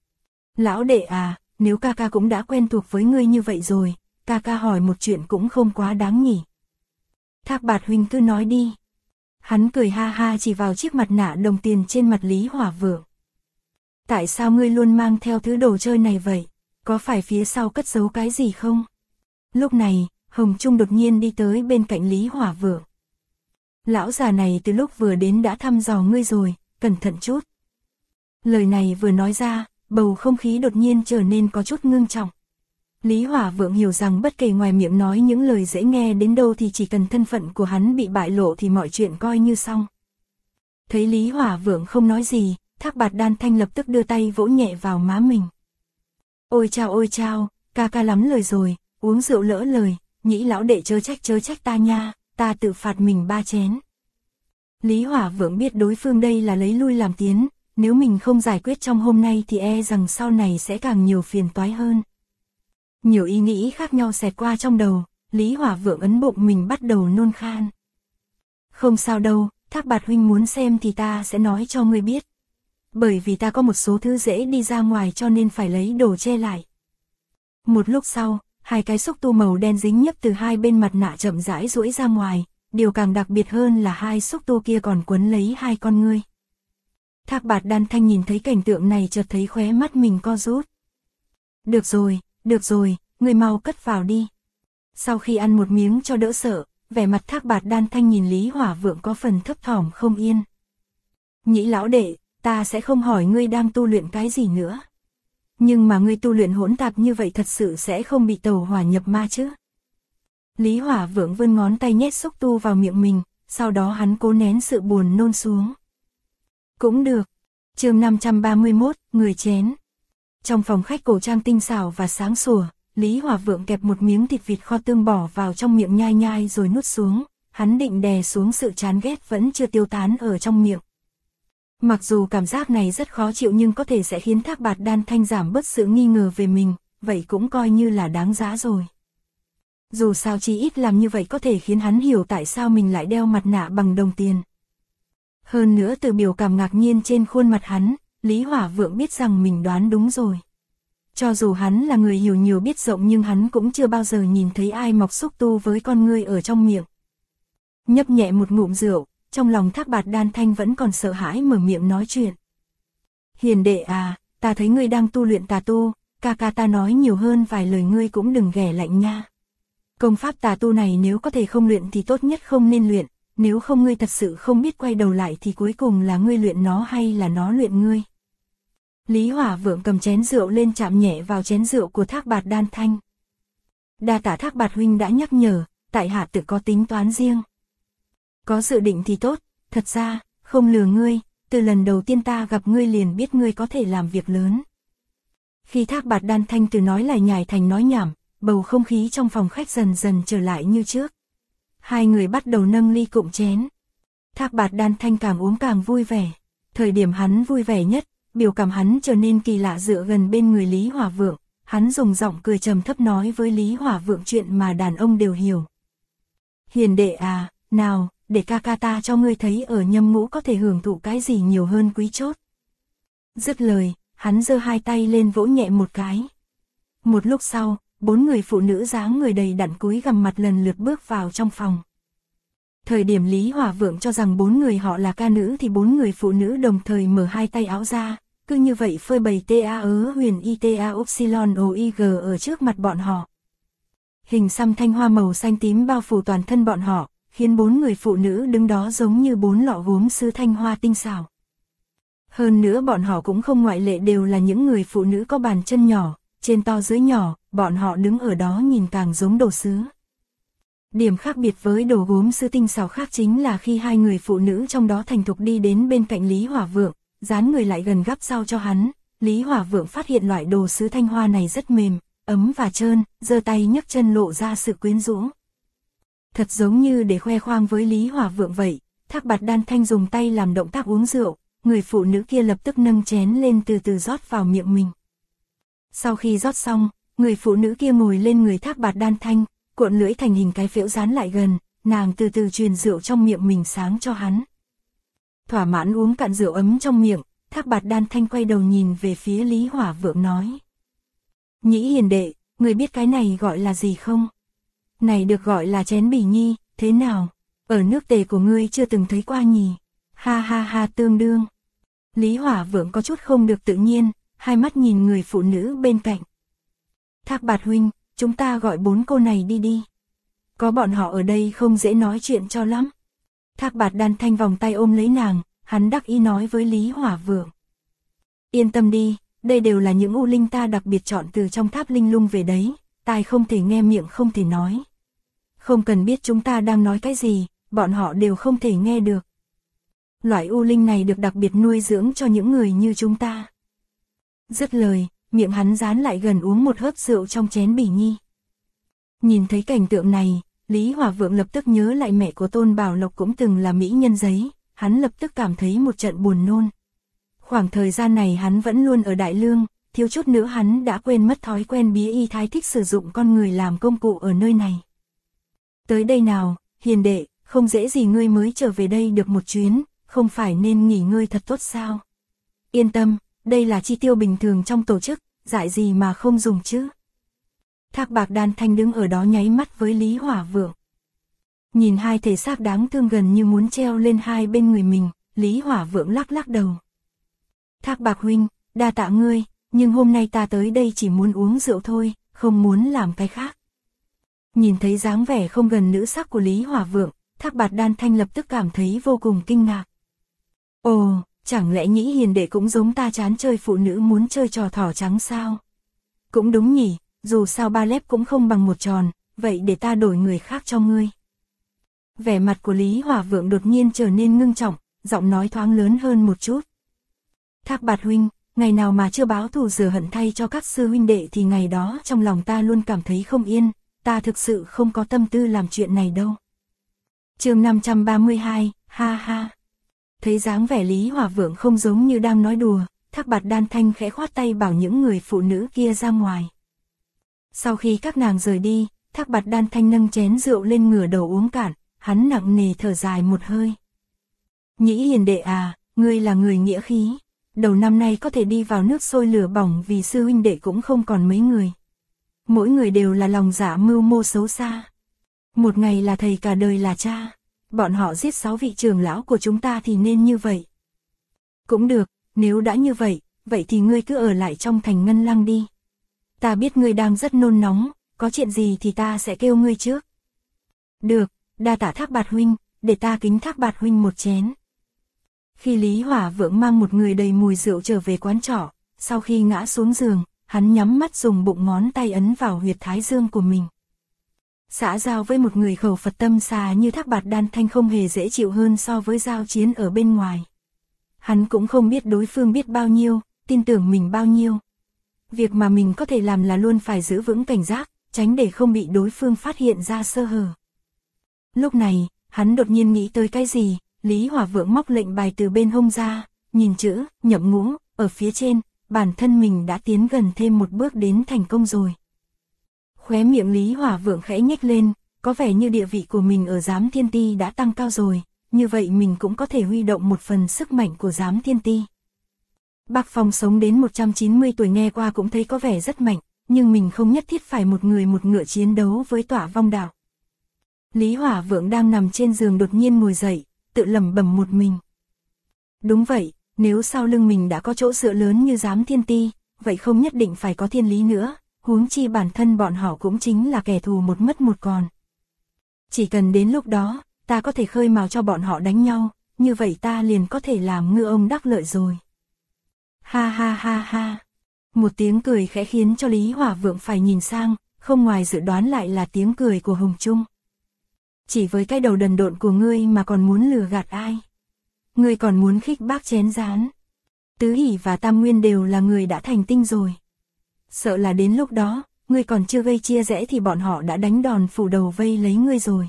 Lão đệ à, nếu ca ca cũng đã quen thuộc với ngươi như vậy rồi, ca ca hỏi một chuyện cũng không quá đáng nhỉ. Thác Bạt huynh cứ nói đi. Hắn cười ha ha chỉ vào chiếc mặt nạ đồng tiền trên mặt Lý Hỏa Vượng. Tại sao ngươi luôn mang theo thứ đồ chơi này vậy? Có phải phía sau cất giấu cái gì không? Lúc này, Hồng Trung đột nhiên đi tới bên cạnh Lý Hỏa Vượng. Lão già này từ lúc vừa đến đã thăm dò ngươi rồi, cẩn thận chút. Lời này vừa nói ra, bầu không khí đột nhiên trở nên có chút ngưng trọng. Lý Hỏa Vượng hiểu rằng bất kể ngoài miệng nói những lời dễ nghe đến đâu thì chỉ cần thân phận của hắn bị bại lộ thì mọi chuyện coi như xong. Thấy Lý Hỏa Vượng không nói gì, Thác Bạt Đan Thanh lập tức đưa tay vỗ nhẹ vào má mình. Ôi chao, ca ca lắm lời rồi, uống rượu lỡ lời, Nhĩ lão đệ chớ trách ta nha, ta tự phạt mình 3 chén. Lý Hỏa Vượng biết đối phương đây là lấy lui làm tiến, nếu mình không giải quyết trong hôm nay thì e rằng sau này sẽ càng nhiều phiền toái hơn. Nhiều ý nghĩ khác nhau xẹt qua trong đầu, Lý Hỏa Vượng ấn bụng mình bắt đầu nôn khan. Không sao đâu, Thác Bạt huynh muốn xem thì ta sẽ nói cho ngươi biết. Bởi vì ta có một số thứ dễ đi ra ngoài cho nên phải lấy đồ che lại. Một lúc sau, 2 cái xúc tu màu đen dính nhấp từ 2 bên mặt nạ chậm rãi duỗi ra ngoài, điều càng đặc biệt hơn là 2 xúc tu kia còn quấn lấy 2 con ngươi. Thác Bạt Đan Thanh nhìn thấy cảnh tượng này chợt thấy khóe mắt mình co rút. Được rồi, ngươi mau cất vào đi. Sau khi ăn một miếng cho đỡ sợ, vẻ mặt Thác Bạt Đan Thanh nhìn Lý Hỏa Vượng có phần thấp thỏm không yên. Nhĩ lão đệ, ta sẽ không hỏi ngươi đang tu luyện cái gì nữa. Nhưng mà ngươi tu luyện hỗn tạp như vậy thật sự sẽ không bị tẩu hỏa nhập ma chứ? Lý Hỏa Vượng vươn ngón tay nhét xúc tu vào miệng mình, sau đó hắn cố nén sự buồn nôn xuống. Cũng được. Chương 531, người chén. Trong phòng khách cổ trang tinh xảo và sáng sủa, Lý Hỏa Vượng kẹp một miếng thịt vịt kho tương bỏ vào trong miệng nhai nhai rồi nuốt xuống, hắn định đè xuống sự chán ghét vẫn chưa tiêu tán ở trong miệng. Mặc dù cảm giác này rất khó chịu nhưng có thể sẽ khiến Thác Bạt Đan Thanh giảm bớt sự nghi ngờ về mình, vậy cũng coi như là đáng giá rồi. Dù sao chí ít làm như vậy có thể khiến hắn hiểu tại sao mình lại đeo mặt nạ bằng đồng tiền. Hơn nữa từ biểu cảm ngạc nhiên trên khuôn mặt hắn, Lý Hỏa Vượng biết rằng mình đoán đúng rồi. Cho dù hắn là người hiểu nhiều biết rộng nhưng hắn cũng chưa bao giờ nhìn thấy ai mọc xúc tu với con ngươi ở trong miệng. Nhấp nhẹ một ngụm rượu, trong lòng Thác Bạt Đan Thanh vẫn còn sợ hãi mở miệng nói chuyện. Hiền đệ à, ta thấy ngươi đang tu luyện tà tu, ca ca ta nói nhiều hơn vài lời ngươi cũng đừng ghẻ lạnh nha. Công pháp tà tu này nếu có thể không luyện thì tốt nhất không nên luyện, nếu không ngươi thật sự không biết quay đầu lại thì cuối cùng là ngươi luyện nó hay là nó luyện ngươi. Lý Hỏa Vượng cầm chén rượu lên chạm nhẹ vào chén rượu của Thác Bạt Đan Thanh. Đa tạ Thác Bạt huynh đã nhắc nhở, tại hạ tự có tính toán riêng. Có dự định thì tốt, thật ra, không lừa ngươi, từ lần đầu tiên ta gặp ngươi liền biết ngươi có thể làm việc lớn. Khi Thác Bạt Đan Thanh từ nói lải nhải thành nói nhảm, bầu không khí trong phòng khách dần dần trở lại như trước. Hai người bắt đầu nâng ly cụm chén. Thác Bạt Đan Thanh càng uống càng vui vẻ. Thời điểm hắn vui vẻ nhất, biểu cảm hắn trở nên kỳ lạ dựa gần bên người Lý Hỏa Vượng. Hắn dùng giọng cười trầm thấp nói với Lý Hỏa Vượng chuyện mà đàn ông đều hiểu. Hiền đệ à, nào, để ca ca ta cho ngươi thấy ở Nhâm Ngũ có thể hưởng thụ cái gì nhiều hơn Quý Chốt. Dứt lời, hắn giơ hai tay lên vỗ nhẹ một cái. Một lúc sau, 4 người phụ nữ dáng người đầy đặn cúi gằm mặt lần lượt bước vào trong phòng. Thời điểm Lý Hỏa Vượng cho rằng 4 người họ là ca nữ thì 4 người phụ nữ đồng thời mở hai tay áo ra, cứ như vậy phơi bày ta huyền ita upsilon oig ở trước mặt bọn họ. Hình xăm thanh hoa màu xanh tím bao phủ toàn thân bọn họ, khiến 4 người phụ nữ đứng đó giống như 4 lọ gốm sứ thanh hoa tinh xảo. Hơn nữa bọn họ cũng không ngoại lệ đều là những người phụ nữ có bàn chân nhỏ, trên to dưới nhỏ, bọn họ đứng ở đó nhìn càng giống đồ sứ. Điểm khác biệt với đồ gốm sứ tinh xảo khác chính là khi hai người phụ nữ trong đó thành thục đi đến bên cạnh Lý Hỏa Vượng, dán người lại gần gắp sau cho hắn, Lý Hỏa Vượng phát hiện loại đồ sứ thanh hoa này rất mềm, ấm và trơn, giơ tay nhấc chân lộ ra sự quyến rũ. Thật giống như để khoe khoang với Lý Hỏa Vượng vậy, Thác Bạt Đan Thanh dùng tay làm động tác uống rượu, người phụ nữ kia lập tức nâng chén lên từ từ rót vào miệng mình. Sau khi rót xong, người phụ nữ kia ngồi lên người Thác Bạt Đan Thanh, cuộn lưỡi thành hình cái phễu dán lại gần, nàng từ từ truyền rượu trong miệng mình sáng cho hắn. Thỏa mãn uống cạn rượu ấm trong miệng, Thác Bạt Đan Thanh quay đầu nhìn về phía Lý Hỏa Vượng nói. Nhĩ hiền đệ, người biết cái này gọi là gì không? Này được gọi là chén bỉ nhi, thế nào? Ở nước Tề của ngươi chưa từng thấy qua nhỉ? Ha ha ha tương đương. Lý Hỏa Vượng có chút không được tự nhiên, hai mắt nhìn người phụ nữ bên cạnh. Thác Bạt huynh, chúng ta gọi 4 cô này đi đi. Có bọn họ ở đây không dễ nói chuyện cho lắm. Thác Bạt Đan Thanh vòng tay ôm lấy nàng, hắn đắc ý nói với Lý Hỏa Vượng. Yên tâm đi, đây đều là những u linh ta đặc biệt chọn từ trong tháp linh lung về đấy, tai không thể nghe miệng không thể nói. Không cần biết chúng ta đang nói cái gì, bọn họ đều không thể nghe được. Loại u linh này được đặc biệt nuôi dưỡng cho những người như chúng ta. Dứt lời, miệng hắn dán lại gần uống một hớp rượu trong chén bỉ nhi. Nhìn thấy cảnh tượng này, Lý Hỏa Vượng lập tức nhớ lại mẹ của Tôn Bảo Lộc cũng từng là mỹ nhân giấy, hắn lập tức cảm thấy một trận buồn nôn. Khoảng thời gian này hắn vẫn luôn ở Đại Lương, thiếu chút nữa hắn đã quên mất thói quen bí y thái thích sử dụng con người làm công cụ ở nơi này. Tới đây nào, hiền đệ, không dễ gì ngươi mới trở về đây được một chuyến, không phải nên nghỉ ngơi thật tốt sao? Yên tâm, đây là chi tiêu bình thường trong tổ chức, dại gì mà không dùng chứ? Thác Bạt Đan Thanh đứng ở đó nháy mắt với Lý Hỏa Vượng. Nhìn hai thể xác đáng thương gần như muốn treo lên hai bên người mình, Lý Hỏa Vượng lắc lắc đầu. Thác Bạt huynh, đa tạ ngươi, nhưng hôm nay ta tới đây chỉ muốn uống rượu thôi, không muốn làm cái khác. Nhìn thấy dáng vẻ không gần nữ sắc của Lý Hỏa Vượng, Thác Bạt Đan Thanh lập tức cảm thấy vô cùng kinh ngạc. Ồ, chẳng lẽ Nhĩ hiền đệ cũng giống ta chán chơi phụ nữ muốn chơi trò thỏ trắng sao? Cũng đúng nhỉ, dù sao 3 lép cũng không bằng một tròn, vậy để ta đổi người khác cho ngươi. Vẻ mặt của Lý Hỏa Vượng đột nhiên trở nên ngưng trọng, giọng nói thoáng lớn hơn một chút. Thác Bạt huynh, ngày nào mà chưa báo thù rửa hận thay cho các sư huynh đệ thì ngày đó trong lòng ta luôn cảm thấy không yên, ta thực sự không có tâm tư làm chuyện này đâu. Chương 532, ha ha. Thấy dáng vẻ Lý Hỏa Vượng không giống như đang nói đùa, Thác Bạt Đan Thanh khẽ khoát tay bảo những người phụ nữ kia ra ngoài. Sau khi các nàng rời đi, Thác Bạt Đan Thanh nâng chén rượu lên ngửa đầu uống cạn, hắn nặng nề thở dài một hơi. Nhĩ hiền đệ à, ngươi là người nghĩa khí, đầu năm nay có thể đi vào nước sôi lửa bỏng vì sư huynh đệ cũng không còn mấy người. Mỗi người đều là lòng dạ mưu mô xấu xa. Một ngày là thầy cả đời là cha, bọn họ giết 6 vị trưởng lão của chúng ta thì nên như vậy. Cũng được, nếu đã như vậy, vậy thì ngươi cứ ở lại trong thành Ngân Lăng đi. Ta biết ngươi đang rất nôn nóng, có chuyện gì thì ta sẽ kêu ngươi trước. Được, đa tạ Thác Bạt huynh, để ta kính Thác Bạt huynh một chén. Khi Lý Hỏa Vượng mang một người đầy mùi rượu trở về quán trọ, sau khi ngã xuống giường, hắn nhắm mắt dùng bụng ngón tay ấn vào huyệt thái dương của mình. Xã giao với một người khẩu Phật tâm xà như Thác Bạt Đan Thanh không hề dễ chịu hơn so với giao chiến ở bên ngoài. Hắn cũng không biết đối phương biết bao nhiêu, tin tưởng mình bao nhiêu. Việc mà mình có thể làm là luôn phải giữ vững cảnh giác, tránh để không bị đối phương phát hiện ra sơ hở. Lúc này, hắn đột nhiên nghĩ tới cái gì, Lý Hỏa Vượng móc lệnh bài từ bên hông ra, nhìn chữ, nhập ngũ, ở phía trên, bản thân mình đã tiến gần thêm một bước đến thành công rồi. Khóe miệng Lý Hỏa Vượng khẽ nhếch lên, có vẻ như địa vị của mình ở Giám Thiên Ti đã tăng cao rồi, như vậy mình cũng có thể huy động một phần sức mạnh của Giám Thiên Ti. Bác Phong sống đến 190 tuổi nghe qua cũng thấy có vẻ rất mạnh, nhưng mình không nhất thiết phải một người một ngựa chiến đấu với Tỏa Vong Đạo. Lý Hỏa Vượng đang nằm trên giường đột nhiên ngồi dậy, tự lẩm bẩm một mình. Đúng vậy, nếu sau lưng mình đã có chỗ dựa lớn như Giám Thiên Ti, vậy không nhất định phải có thiên lý nữa, huống chi bản thân bọn họ cũng chính là kẻ thù một mất một còn. Chỉ cần đến lúc đó, ta có thể khơi mào cho bọn họ đánh nhau, như vậy ta liền có thể làm ngư ông đắc lợi rồi. Ha ha ha ha. Một tiếng cười khẽ khiến cho Lý Hỏa Vượng phải nhìn sang, không ngoài dự đoán lại là tiếng cười của Hồng Trung. Chỉ với cái đầu đần độn của ngươi mà còn muốn lừa gạt ai? Ngươi còn muốn khích bác chén rán. Tứ Hỷ và Tam Nguyên đều là người đã thành tinh rồi. Sợ là đến lúc đó, ngươi còn chưa gây chia rẽ thì bọn họ đã đánh đòn phủ đầu vây lấy ngươi rồi.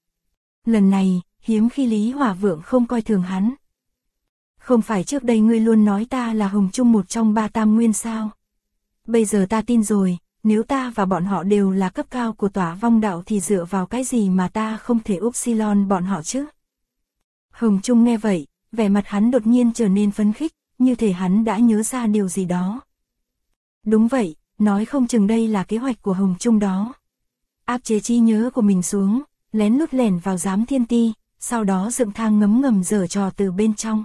Lần này, hiếm khi Lý Hỏa Vượng không coi thường hắn. Không phải trước đây ngươi luôn nói ta là Hồng Trung một trong 3 Tam Nguyên sao? Bây giờ ta tin rồi, nếu ta và bọn họ đều là cấp cao của Tỏa Vong Đạo thì dựa vào cái gì mà ta không thể upsilon bọn họ chứ? Hồng Trung nghe vậy, vẻ mặt hắn đột nhiên trở nên phấn khích, như thể hắn đã nhớ ra điều gì đó. Đúng vậy, nói không chừng đây là kế hoạch của Hồng Trung đó. Áp chế trí nhớ của mình xuống, lén lút lẻn vào Giám Thiên Ti, sau đó dựng thang ngấm ngầm giở trò từ bên trong.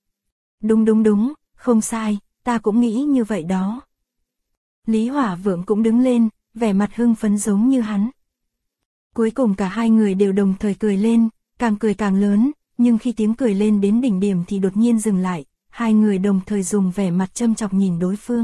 Đúng, không sai, ta cũng nghĩ như vậy đó. Lý Hỏa Vượng cũng đứng lên, vẻ mặt hưng phấn giống như hắn. Cuối cùng cả hai người đều đồng thời cười lên, càng cười càng lớn, nhưng khi tiếng cười lên đến đỉnh điểm thì đột nhiên dừng lại, hai người đồng thời dùng vẻ mặt châm chọc nhìn đối phương.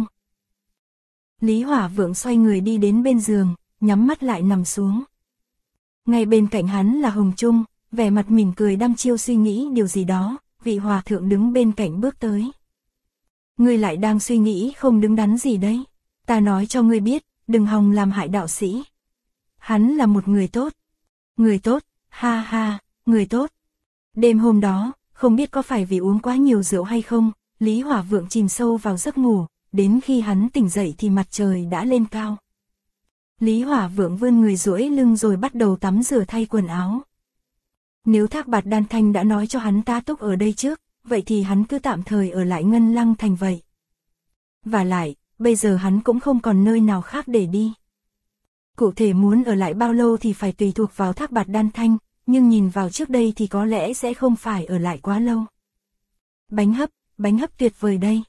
Lý Hỏa Vượng xoay người đi đến bên giường, nhắm mắt lại nằm xuống. Ngay bên cạnh hắn là Hồng Trung, vẻ mặt mỉm cười đăm chiêu suy nghĩ điều gì đó, vị hòa thượng đứng bên cạnh bước tới. Ngươi lại đang suy nghĩ không đứng đắn gì đấy? Ta nói cho ngươi biết, đừng hòng làm hại đạo sĩ. Hắn là một người tốt. Người tốt, ha ha, người tốt. Đêm hôm đó, không biết có phải vì uống quá nhiều rượu hay không, Lý Hỏa Vượng chìm sâu vào giấc ngủ, đến khi hắn tỉnh dậy thì mặt trời đã lên cao. Lý Hỏa Vượng vươn người duỗi lưng rồi bắt đầu tắm rửa thay quần áo. Nếu Thác Bạt Đan Thanh đã nói cho hắn ta túc ở đây trước, vậy thì hắn cứ tạm thời ở lại Ngân Lăng Thành vậy. Và lại, bây giờ hắn cũng không còn nơi nào khác để đi. Cụ thể muốn ở lại bao lâu thì phải tùy thuộc vào Thác Bạt Đan Thanh, nhưng nhìn vào trước đây thì có lẽ sẽ không phải ở lại quá lâu. Bánh hấp tuyệt vời đây.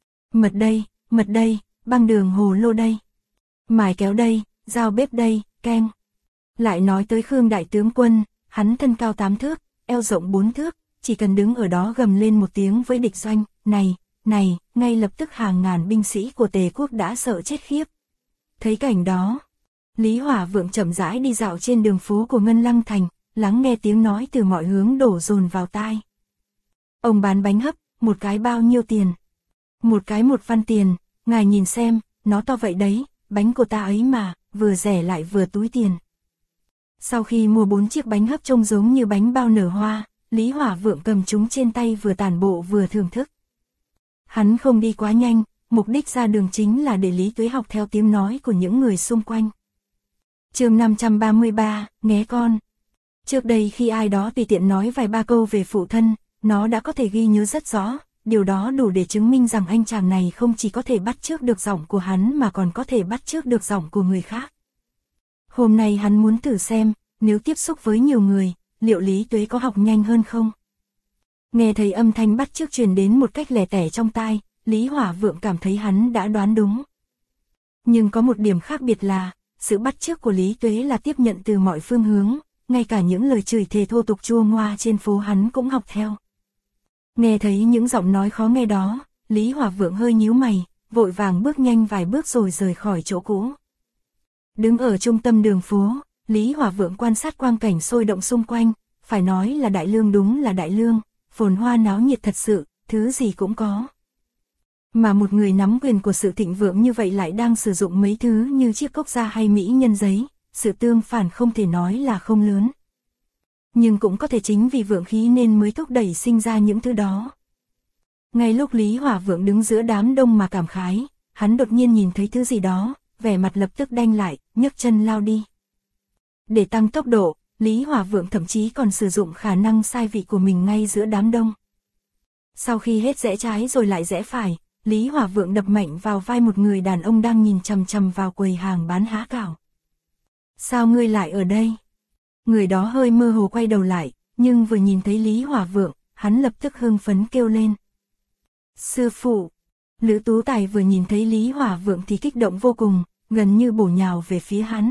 Mật đây, băng đường hồ lô đây. Mài kéo đây, dao bếp đây, keng. Lại nói tới Khương Đại Tướng Quân, hắn thân cao 8 thước, eo rộng 4 thước, chỉ cần đứng ở đó gầm lên một tiếng với địch doanh, này, ngay lập tức hàng ngàn binh sĩ của Tề quốc đã sợ chết khiếp. Thấy cảnh đó, Lý Hỏa Vượng chậm rãi đi dạo trên đường phố của Ngân Lăng Thành, lắng nghe tiếng nói từ mọi hướng đổ dồn vào tai. Ông bán bánh hấp, một cái bao nhiêu tiền? Một cái 1 văn tiền, ngài nhìn xem, nó to vậy đấy, bánh của ta ấy mà, vừa rẻ lại vừa túi tiền. Sau khi mua 4 chiếc bánh hấp trông giống như bánh bao nở hoa, Lý Hỏa Vượng cầm chúng trên tay vừa tản bộ vừa thưởng thức. Hắn không đi quá nhanh, mục đích ra đường chính là để Lý Tuế học theo tiếng nói của những người xung quanh. Chương 533, nghé con. Trước đây khi ai đó tùy tiện nói vài ba câu về phụ thân, nó đã có thể ghi nhớ rất rõ, điều đó đủ để chứng minh rằng anh chàng này không chỉ có thể bắt chước được giọng của hắn mà còn có thể bắt chước được giọng của người khác. Hôm nay hắn muốn thử xem, nếu tiếp xúc với nhiều người, liệu Lý Tuế có học nhanh hơn không? Nghe thấy âm thanh bắt chước truyền đến một cách lẻ tẻ trong tai, Lý Hỏa Vượng cảm thấy hắn đã đoán đúng. Nhưng có một điểm khác biệt là, sự bắt chước của Lý Tuế là tiếp nhận từ mọi phương hướng, ngay cả những lời chửi thề thô tục chua ngoa trên phố hắn cũng học theo. Nghe thấy những giọng nói khó nghe đó, Lý Hỏa Vượng hơi nhíu mày, vội vàng bước nhanh vài bước rồi rời khỏi chỗ cũ. Đứng ở trung tâm đường phố, Lý Hỏa Vượng quan sát quang cảnh sôi động xung quanh, phải nói là đại lương, đúng là đại lương, phồn hoa náo nhiệt thật sự, thứ gì cũng có. Mà một người nắm quyền của sự thịnh vượng như vậy lại đang sử dụng mấy thứ như chiếc cốc da hay mỹ nhân giấy, sự tương phản không thể nói là không lớn. Nhưng cũng có thể chính vì vượng khí nên mới thúc đẩy sinh ra những thứ đó. Ngay lúc Lý Hỏa Vượng đứng giữa đám đông mà cảm khái, hắn đột nhiên nhìn thấy thứ gì đó, vẻ mặt lập tức đanh lại, nhấc chân lao đi. Để tăng tốc độ, Lý Hỏa Vượng thậm chí còn sử dụng khả năng sai vị của mình ngay giữa đám đông. Sau khi hết rẽ trái rồi lại rẽ phải, Lý Hỏa Vượng đập mạnh vào vai một người đàn ông đang nhìn chằm chằm vào quầy hàng bán há cảo. Sao ngươi lại ở đây? Người đó hơi mơ hồ quay đầu lại, nhưng vừa nhìn thấy Lý Hỏa Vượng, hắn lập tức hưng phấn kêu lên. Sư phụ! Lữ Tú Tài vừa nhìn thấy Lý Hỏa Vượng thì kích động vô cùng, gần như bổ nhào về phía hắn.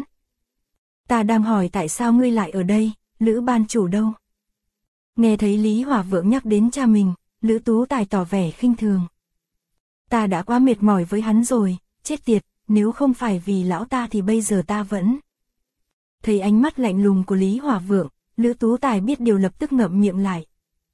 Ta đang hỏi tại sao ngươi lại ở đây, Lữ ban chủ đâu? Nghe thấy Lý Hỏa Vượng nhắc đến cha mình, Lữ Tú Tài tỏ vẻ khinh thường. Ta đã quá mệt mỏi với hắn rồi, chết tiệt, nếu không phải vì lão ta thì bây giờ ta vẫn... Thấy ánh mắt lạnh lùng của Lý Hỏa Vượng, Lữ Tú Tài biết điều lập tức ngậm miệng lại.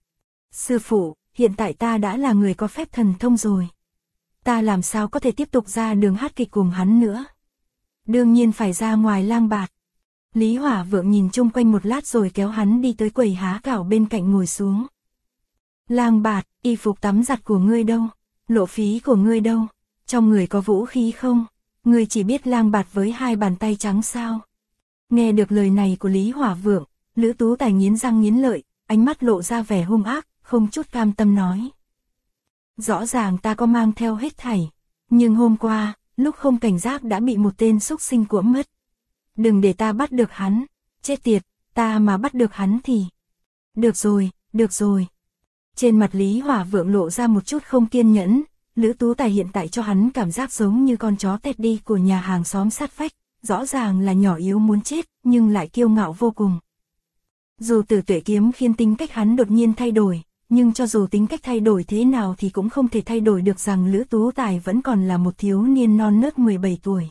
Sư phụ, hiện tại ta đã là người có phép thần thông rồi. Ta làm sao có thể tiếp tục ra đường hát kịch cùng hắn nữa? Đương nhiên phải ra ngoài lang bạt. Lý Hỏa Vượng nhìn chung quanh một lát rồi kéo hắn đi tới quầy há cảo bên cạnh ngồi xuống. Lang bạt, y phục tắm giặt của ngươi đâu? Lộ phí của ngươi đâu? Trong người có vũ khí không? Ngươi chỉ biết lang bạt với hai bàn tay trắng sao? Nghe được lời này của Lý Hỏa Vượng, Lữ Tú Tài nghiến răng nghiến lợi, ánh mắt lộ ra vẻ hung ác, không chút cam tâm nói. Rõ ràng ta có mang theo hết thảy, nhưng hôm qua, lúc không cảnh giác đã bị một tên xúc sinh cuỗm mất. Đừng để ta bắt được hắn, chết tiệt, ta mà bắt được hắn thì... Được rồi, được rồi. Trên mặt Lý Hỏa Vượng lộ ra một chút không kiên nhẫn, Lữ Tú Tài hiện tại cho hắn cảm giác giống như con chó tẹt đi của nhà hàng xóm sát vách, rõ ràng là nhỏ yếu muốn chết, nhưng lại kiêu ngạo vô cùng. Dù Tử Tuệ Kiếm khiến tính cách hắn đột nhiên thay đổi, nhưng cho dù tính cách thay đổi thế nào thì cũng không thể thay đổi được rằng Lữ Tú Tài vẫn còn là một thiếu niên non nớt 17 tuổi.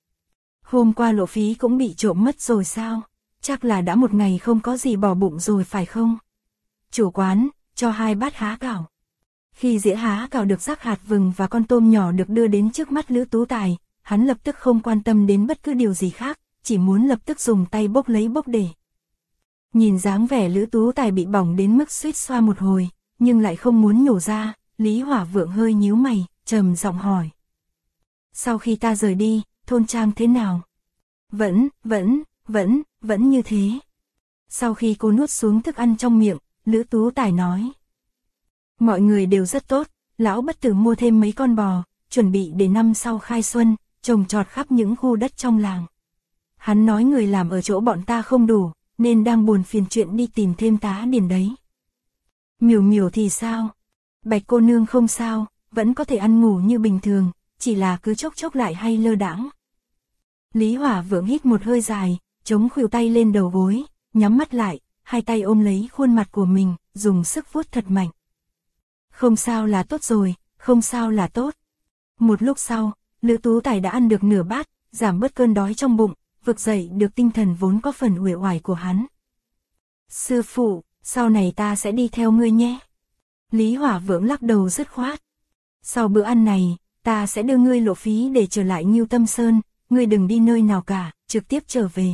Hôm qua lộ phí cũng bị trộm mất rồi sao? Chắc là đã một ngày không có gì bỏ bụng rồi phải không? Chủ quán, cho 2 bát há cảo. Khi dĩa há cảo được rắc hạt vừng và con tôm nhỏ được đưa đến trước mắt Lữ Tú Tài, hắn lập tức không quan tâm đến bất cứ điều gì khác, chỉ muốn lập tức dùng tay bốc lấy bốc để. Nhìn dáng vẻ Lữ Tú Tài bị bỏng đến mức suýt xoa một hồi, nhưng lại không muốn nhổ ra, Lý Hỏa Vượng hơi nhíu mày, trầm giọng hỏi. Sau khi ta rời đi, thôn trang thế nào? Vẫn như thế. Sau khi cô nuốt xuống thức ăn trong miệng, Lữ Tú Tài nói. Mọi người đều rất tốt, lão bất tử mua thêm mấy con bò, chuẩn bị để năm sau khai xuân, trồng trọt khắp những khu đất trong làng. Hắn nói người làm ở chỗ bọn ta không đủ, nên đang buồn phiền chuyện đi tìm thêm tá điền đấy. Miểu Miểu thì sao? Bạch cô nương không sao, vẫn có thể ăn ngủ như bình thường, chỉ là cứ chốc chốc lại hay lơ đãng. Lý Hỏa Vượng hít một hơi dài, chống khuỷu tay lên đầu gối, nhắm mắt lại, hai tay ôm lấy khuôn mặt của mình, dùng sức vuốt thật mạnh. Không sao là tốt rồi, không sao là tốt. Một lúc sau, Lữ Tú Tài đã ăn được nửa bát, giảm bớt cơn đói trong bụng, vực dậy được tinh thần vốn có phần uể oải của hắn. Sư phụ, sau này ta sẽ đi theo ngươi nhé. Lý Hỏa Vượng lắc đầu dứt khoát. Sau bữa ăn này, ta sẽ đưa ngươi lộ phí để trở lại Ngưu Tâm Sơn, ngươi đừng đi nơi nào cả, trực tiếp trở về.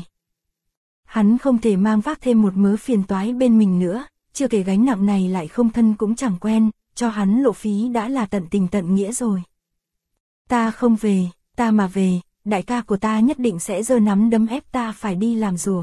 Hắn không thể mang vác thêm một mớ phiền toái bên mình nữa, chưa kể gánh nặng này lại không thân cũng chẳng quen, cho hắn lộ phí đã là tận tình tận nghĩa rồi. Ta không về, ta mà về, đại ca của ta nhất định sẽ giơ nắm đấm ép ta phải đi làm rùa.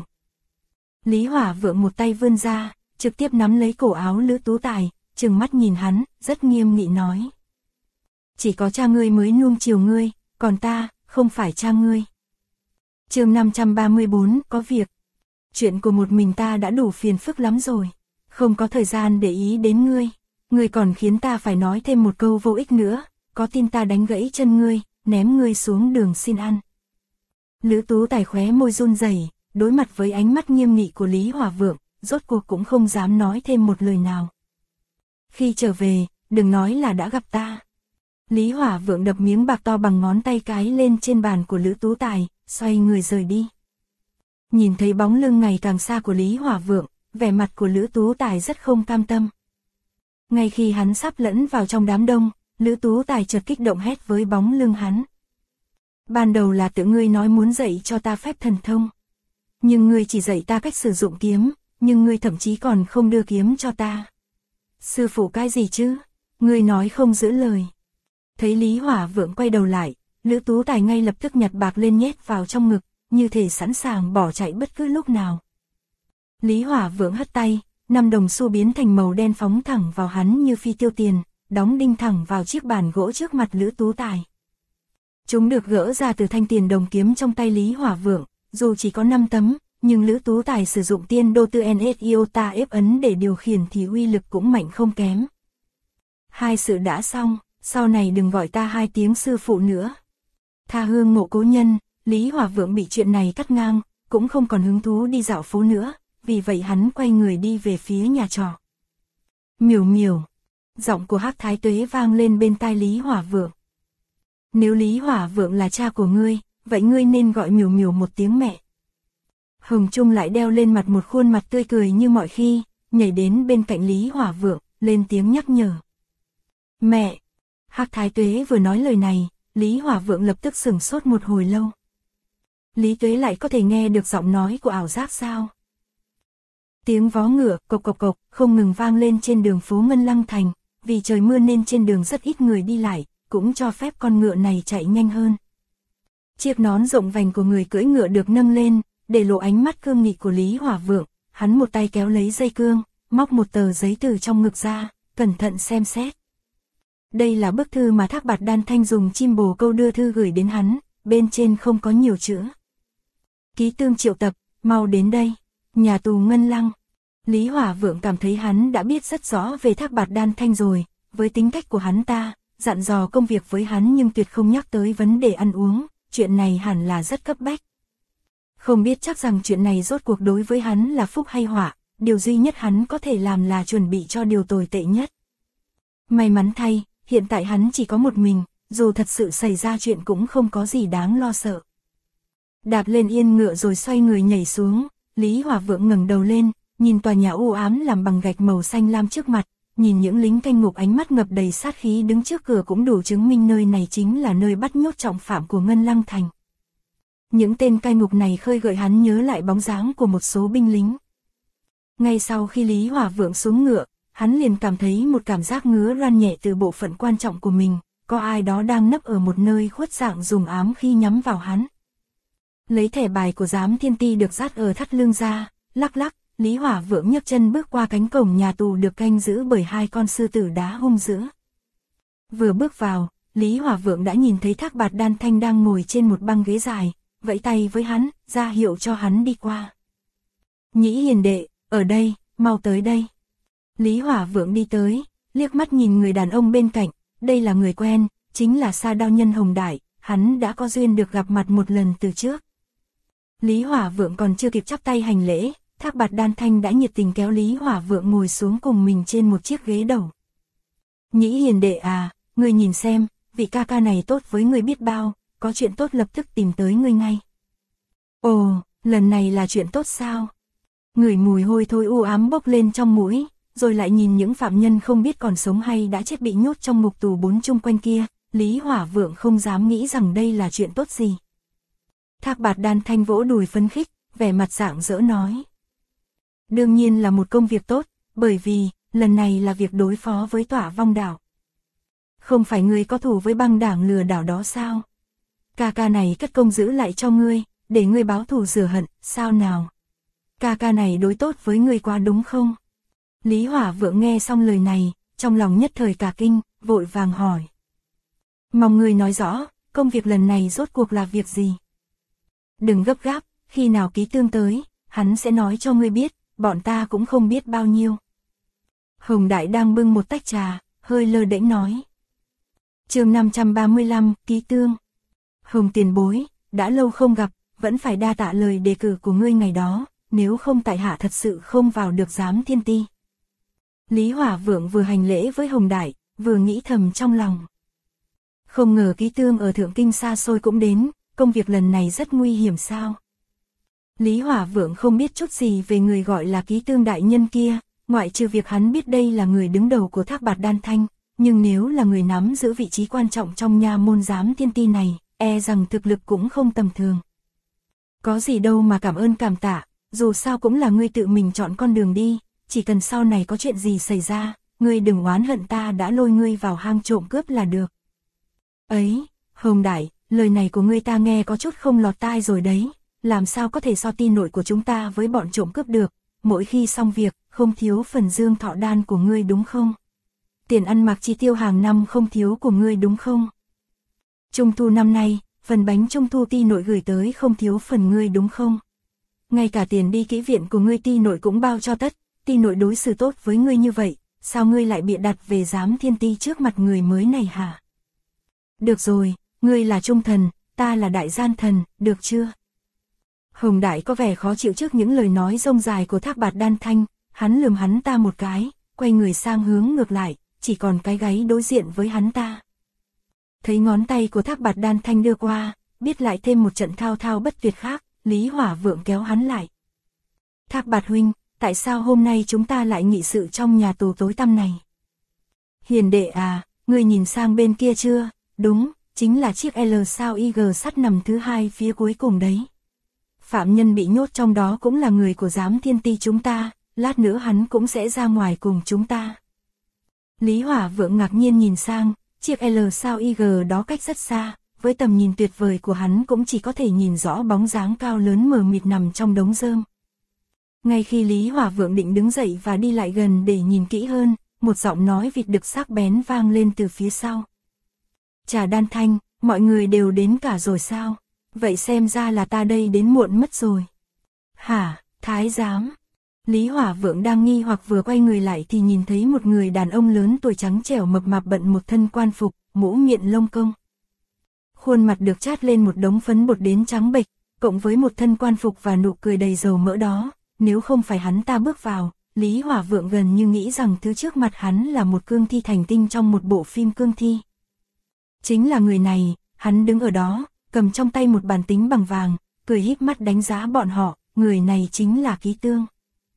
Lý Hỏa Vượng một tay vươn ra, trực tiếp nắm lấy cổ áo Lữ Tú Tài, trừng mắt nhìn hắn, rất nghiêm nghị nói. Chỉ có cha ngươi mới nuông chiều ngươi, còn ta, không phải cha ngươi. Chương 534, có việc. Chuyện của một mình ta đã đủ phiền phức lắm rồi, không có thời gian để ý đến ngươi. Ngươi còn khiến ta phải nói thêm một câu vô ích nữa, có tin ta đánh gãy chân ngươi, ném ngươi xuống đường xin ăn. Lữ Tú Tài khóe môi run rẩy, đối mặt với ánh mắt nghiêm nghị của Lý Hỏa Vượng, rốt cuộc cũng không dám nói thêm một lời nào. Khi trở về, đừng nói là đã gặp ta. Lý Hỏa Vượng đập miếng bạc to bằng ngón tay cái lên trên bàn của Lữ Tú Tài, xoay người rời đi. Nhìn thấy bóng lưng ngày càng xa của Lý Hỏa Vượng, vẻ mặt của Lữ Tú Tài rất không cam tâm. Ngay khi hắn sắp lẫn vào trong đám đông, Lữ Tú Tài chợt kích động hét với bóng lưng hắn. Ban đầu là tự ngươi nói muốn dạy cho ta phép thần thông. Nhưng ngươi chỉ dạy ta cách sử dụng kiếm, nhưng ngươi thậm chí còn không đưa kiếm cho ta. Sư phụ cái gì chứ? Ngươi nói không giữ lời. Thấy Lý Hỏa Vượng quay đầu lại, Lữ Tú Tài ngay lập tức nhặt bạc lên nhét vào trong ngực, như thể sẵn sàng bỏ chạy bất cứ lúc nào. Lý Hỏa Vượng hất tay, 5 đồng xu biến thành màu đen phóng thẳng vào hắn như phi tiêu tiền, đóng đinh thẳng vào chiếc bàn gỗ trước mặt Lữ Tú Tài. Chúng được gỡ ra từ thanh tiền đồng kiếm trong tay Lý Hỏa Vượng, dù chỉ có 5 tấm, nhưng Lữ Tú Tài sử dụng tiên đô tư NS Iota ép ấn để điều khiển thì uy lực cũng mạnh không kém. Hai sự đã xong, sau này đừng gọi ta 2 tiếng sư phụ nữa. Tha hương mộ cố nhân, Lý Hỏa Vượng bị chuyện này cắt ngang, cũng không còn hứng thú đi dạo phố nữa, vì vậy hắn quay người đi về phía nhà trọ. Miểu miểu, giọng của Hắc Thái Tuế vang lên bên tai Lý Hỏa Vượng. Nếu Lý Hỏa Vượng là cha của ngươi, vậy ngươi nên gọi miểu miểu một tiếng mẹ. Hồng Trung lại đeo lên mặt một khuôn mặt tươi cười như mọi khi, nhảy đến bên cạnh Lý Hỏa Vượng, lên tiếng nhắc nhở. Mẹ! Hắc Thái Tuế vừa nói lời này, Lý Hỏa Vượng lập tức sửng sốt một hồi lâu. Lý Tuế lại có thể nghe được giọng nói của ảo giác sao? Tiếng vó ngựa cộc cộc cộc không ngừng vang lên trên đường phố Ngân Lăng Thành, vì trời mưa nên trên đường rất ít người đi lại, cũng cho phép con ngựa này chạy nhanh hơn. Chiếc nón rộng vành của người cưỡi ngựa được nâng lên, để lộ ánh mắt cương nghị của Lý Hỏa Vượng, hắn một tay kéo lấy dây cương, móc một tờ giấy từ trong ngực ra, cẩn thận xem xét. Đây là bức thư mà Thác Bạt Đan Thanh dùng chim bồ câu đưa thư gửi đến hắn, bên trên không có nhiều chữ. Ký Tương triệu tập, mau đến đây, nhà tù Ngân Lăng. Lý Hỏa Vượng cảm thấy hắn đã biết rất rõ về Thác Bạt Đan Thanh rồi, với tính cách của hắn ta, dặn dò công việc với hắn nhưng tuyệt không nhắc tới vấn đề ăn uống, chuyện này hẳn là rất cấp bách. Không biết chắc rằng chuyện này rốt cuộc đối với hắn là phúc hay họa, điều duy nhất hắn có thể làm là chuẩn bị cho điều tồi tệ nhất. May mắn thay, hiện tại hắn chỉ có một mình, dù thật sự xảy ra chuyện cũng không có gì đáng lo sợ. Đạp lên yên ngựa rồi xoay người nhảy xuống, Lý Hỏa Vượng ngẩng đầu lên, nhìn tòa nhà u ám làm bằng gạch màu xanh lam trước mặt, nhìn những lính canh ngục ánh mắt ngập đầy sát khí đứng trước cửa cũng đủ chứng minh nơi này chính là nơi bắt nhốt trọng phạm của Ngân Lăng Thành. Những tên cai ngục này khơi gợi hắn nhớ lại bóng dáng của một số binh lính. Ngay sau khi Lý Hỏa Vượng xuống ngựa, hắn liền cảm thấy một cảm giác ngứa ran nhẹ từ bộ phận quan trọng của mình, có ai đó đang nấp ở một nơi khuất dạng dùng ám khí nhắm vào hắn. Lấy thẻ bài của giám thiên ti được dắt ở thắt lưng ra, lắc lắc, Lý Hỏa Vượng nhấc chân bước qua cánh cổng nhà tù được canh giữ bởi 2 con sư tử đá hung dữ. Vừa bước vào, Lý Hỏa Vượng đã nhìn thấy Thác Bạt Đan Thanh đang ngồi trên một băng ghế dài, vẫy tay với hắn, ra hiệu cho hắn đi qua. Nhĩ hiền đệ, ở đây, mau tới đây. Lý Hỏa Vượng đi tới, liếc mắt nhìn người đàn ông bên cạnh, đây là người quen, chính là Sa Đao Nhân Hồng Đại, hắn đã có duyên được gặp mặt một lần từ trước. Lý Hỏa Vượng còn chưa kịp chắp tay hành lễ, Thác Bạt Đan Thanh đã nhiệt tình kéo Lý Hỏa Vượng ngồi xuống cùng mình trên một chiếc ghế đầu. Nhĩ hiền đệ à, ngươi nhìn xem, vị ca ca này tốt với ngươi biết bao, có chuyện tốt lập tức tìm tới ngươi ngay. Ồ, lần này là chuyện tốt sao? Ngửi mùi hôi thối u ám bốc lên trong mũi, rồi lại nhìn những phạm nhân không biết còn sống hay đã chết bị nhốt trong ngục tù 4 chung quanh kia, Lý Hỏa Vượng không dám nghĩ rằng đây là chuyện tốt gì. Thác Bạt Đan Thanh vỗ đùi phấn khích, vẻ mặt rạng rỡ nói. Đương nhiên là một công việc tốt, bởi vì, lần này là việc đối phó với Tỏa Vong Đảo. Không phải ngươi có thù với băng đảng lừa đảo đó sao? Ca ca này cất công giữ lại cho ngươi, để ngươi báo thù rửa hận, sao nào? Ca ca này đối tốt với ngươi quá đúng không? Lý Hỏa Vượng nghe xong lời này, trong lòng nhất thời cả kinh, vội vàng hỏi. Mong ngươi nói rõ, công việc lần này rốt cuộc là việc gì? Đừng gấp gáp, khi nào Ký Tương tới, hắn sẽ nói cho ngươi biết, bọn ta cũng không biết bao nhiêu. Hồng Đại đang bưng một tách trà, hơi lơ đễnh nói. Chương 535, Ký Tương. Hồng tiền bối, đã lâu không gặp, vẫn phải đa tạ lời đề cử của ngươi ngày đó, nếu không tại hạ thật sự không vào được giám thiên ti. Lý Hỏa Vượng vừa hành lễ với Hồng Đại, vừa nghĩ thầm trong lòng. Không ngờ Ký Tương ở Thượng Kinh xa xôi cũng đến, công việc lần này rất nguy hiểm sao? Lý Hỏa Vượng không biết chút gì về người gọi là Ký Tương đại nhân kia, ngoại trừ việc hắn biết đây là người đứng đầu của Thác Bạt Đan Thanh, nhưng nếu là người nắm giữ vị trí quan trọng trong nha môn giám thiên ti này, e rằng thực lực cũng không tầm thường. Có gì đâu mà cảm ơn cảm tạ, dù sao cũng là ngươi tự mình chọn con đường đi, chỉ cần sau này có chuyện gì xảy ra, ngươi đừng oán hận ta đã lôi ngươi vào hang trộm cướp là được. Ấy, Hồng Đại, lời này của ngươi ta nghe có chút không lọt tai rồi đấy, làm sao có thể so ti nội của chúng ta với bọn trộm cướp được, mỗi khi xong việc, không thiếu phần dương thọ đan của ngươi đúng không? Tiền ăn mặc chi tiêu hàng năm không thiếu của ngươi đúng không? Trung thu năm nay, phần bánh trung thu ti nội gửi tới không thiếu phần ngươi đúng không? Ngay cả tiền đi kỹ viện của ngươi ti nội cũng bao cho tất, ti nội đối xử tốt với ngươi như vậy, sao ngươi lại bịa đặt về giám thiên ti trước mặt người mới này hả? Được rồi, ngươi là trung thần, ta là đại gian thần, được chưa? Hồng Đại có vẻ khó chịu trước những lời nói rông dài của Thác Bạt Đan Thanh, hắn lườm hắn ta một cái, quay người sang hướng ngược lại, chỉ còn cái gáy đối diện với hắn ta. Thấy ngón tay của Thác Bạt Đan Thanh đưa qua, biết lại thêm một trận thao thao bất tuyệt khác, Lý Hỏa Vượng kéo hắn lại. Thác Bạt huynh, tại sao hôm nay chúng ta lại nghị sự trong nhà tù tối tăm này? Hiền đệ à, ngươi nhìn sang bên kia chưa? Đúng, chính là chiếc L sao IG sắt nằm thứ hai phía cuối cùng đấy. Phạm nhân bị nhốt trong đó cũng là người của giám thiên ti chúng ta, lát nữa hắn cũng sẽ ra ngoài cùng chúng ta. Lý Hỏa Vượng ngạc nhiên nhìn sang, chiếc L sao IG đó cách rất xa, với tầm nhìn tuyệt vời của hắn cũng chỉ có thể nhìn rõ bóng dáng cao lớn mờ mịt nằm trong đống rơm. Ngay khi Lý Hỏa Vượng định đứng dậy và đi lại gần để nhìn kỹ hơn, một giọng nói vịt đực sắc bén vang lên từ phía sau. Trà Đan Thanh, mọi người đều đến cả rồi sao? Vậy xem ra là ta đây đến muộn mất rồi. Hả, thái giám? Lý Hỏa Vượng đang nghi hoặc vừa quay người lại thì nhìn thấy một người đàn ông lớn tuổi trắng trẻo mập mạp bận một thân quan phục, mũ miệng lông công. Khuôn mặt được chát lên một đống phấn bột đến trắng bệch, cộng với một thân quan phục và nụ cười đầy dầu mỡ đó, nếu không phải hắn ta bước vào, Lý Hỏa Vượng gần như nghĩ rằng thứ trước mặt hắn là một cương thi thành tinh trong một bộ phim cương thi. Chính là người này, hắn đứng ở đó, cầm trong tay một bàn tính bằng vàng, cười híp mắt đánh giá bọn họ, người này chính là Ký Tương.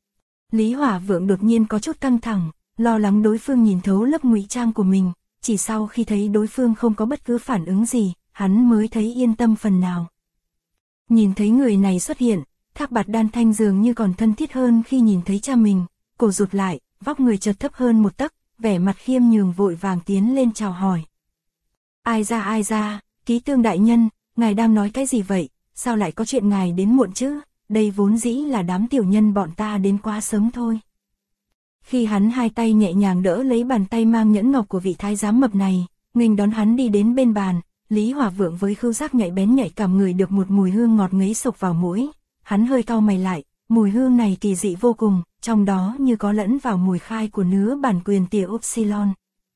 Lý Hỏa Vượng đột nhiên có chút căng thẳng, lo lắng đối phương nhìn thấu lớp ngụy trang của mình, chỉ sau khi thấy đối phương không có bất cứ phản ứng gì, hắn mới thấy yên tâm phần nào. Nhìn thấy người này xuất hiện, Thác Bạt Đan Thanh dường như còn thân thiết hơn khi nhìn thấy cha mình, cổ rụt lại, vóc người chợt thấp hơn một tấc, vẻ mặt khiêm nhường vội vàng tiến lên chào hỏi. Ai ra, Ký Tương đại nhân, ngài đang nói cái gì vậy, sao lại có chuyện ngài đến muộn chứ, đây vốn dĩ là đám tiểu nhân bọn ta đến quá sớm thôi. Khi hắn hai tay nhẹ nhàng đỡ lấy bàn tay mang nhẫn ngọc của vị thái giám mập này, nghênh đón hắn đi đến bên bàn, Lý Hỏa Vượng với khứu giác nhạy bén nhạy cảm ngửi được một mùi hương ngọt ngấy sộc vào mũi, hắn hơi cau mày lại, mùi hương này kỳ dị vô cùng, trong đó như có lẫn vào mùi khai của nứa bản quyền tỉa Upsilon.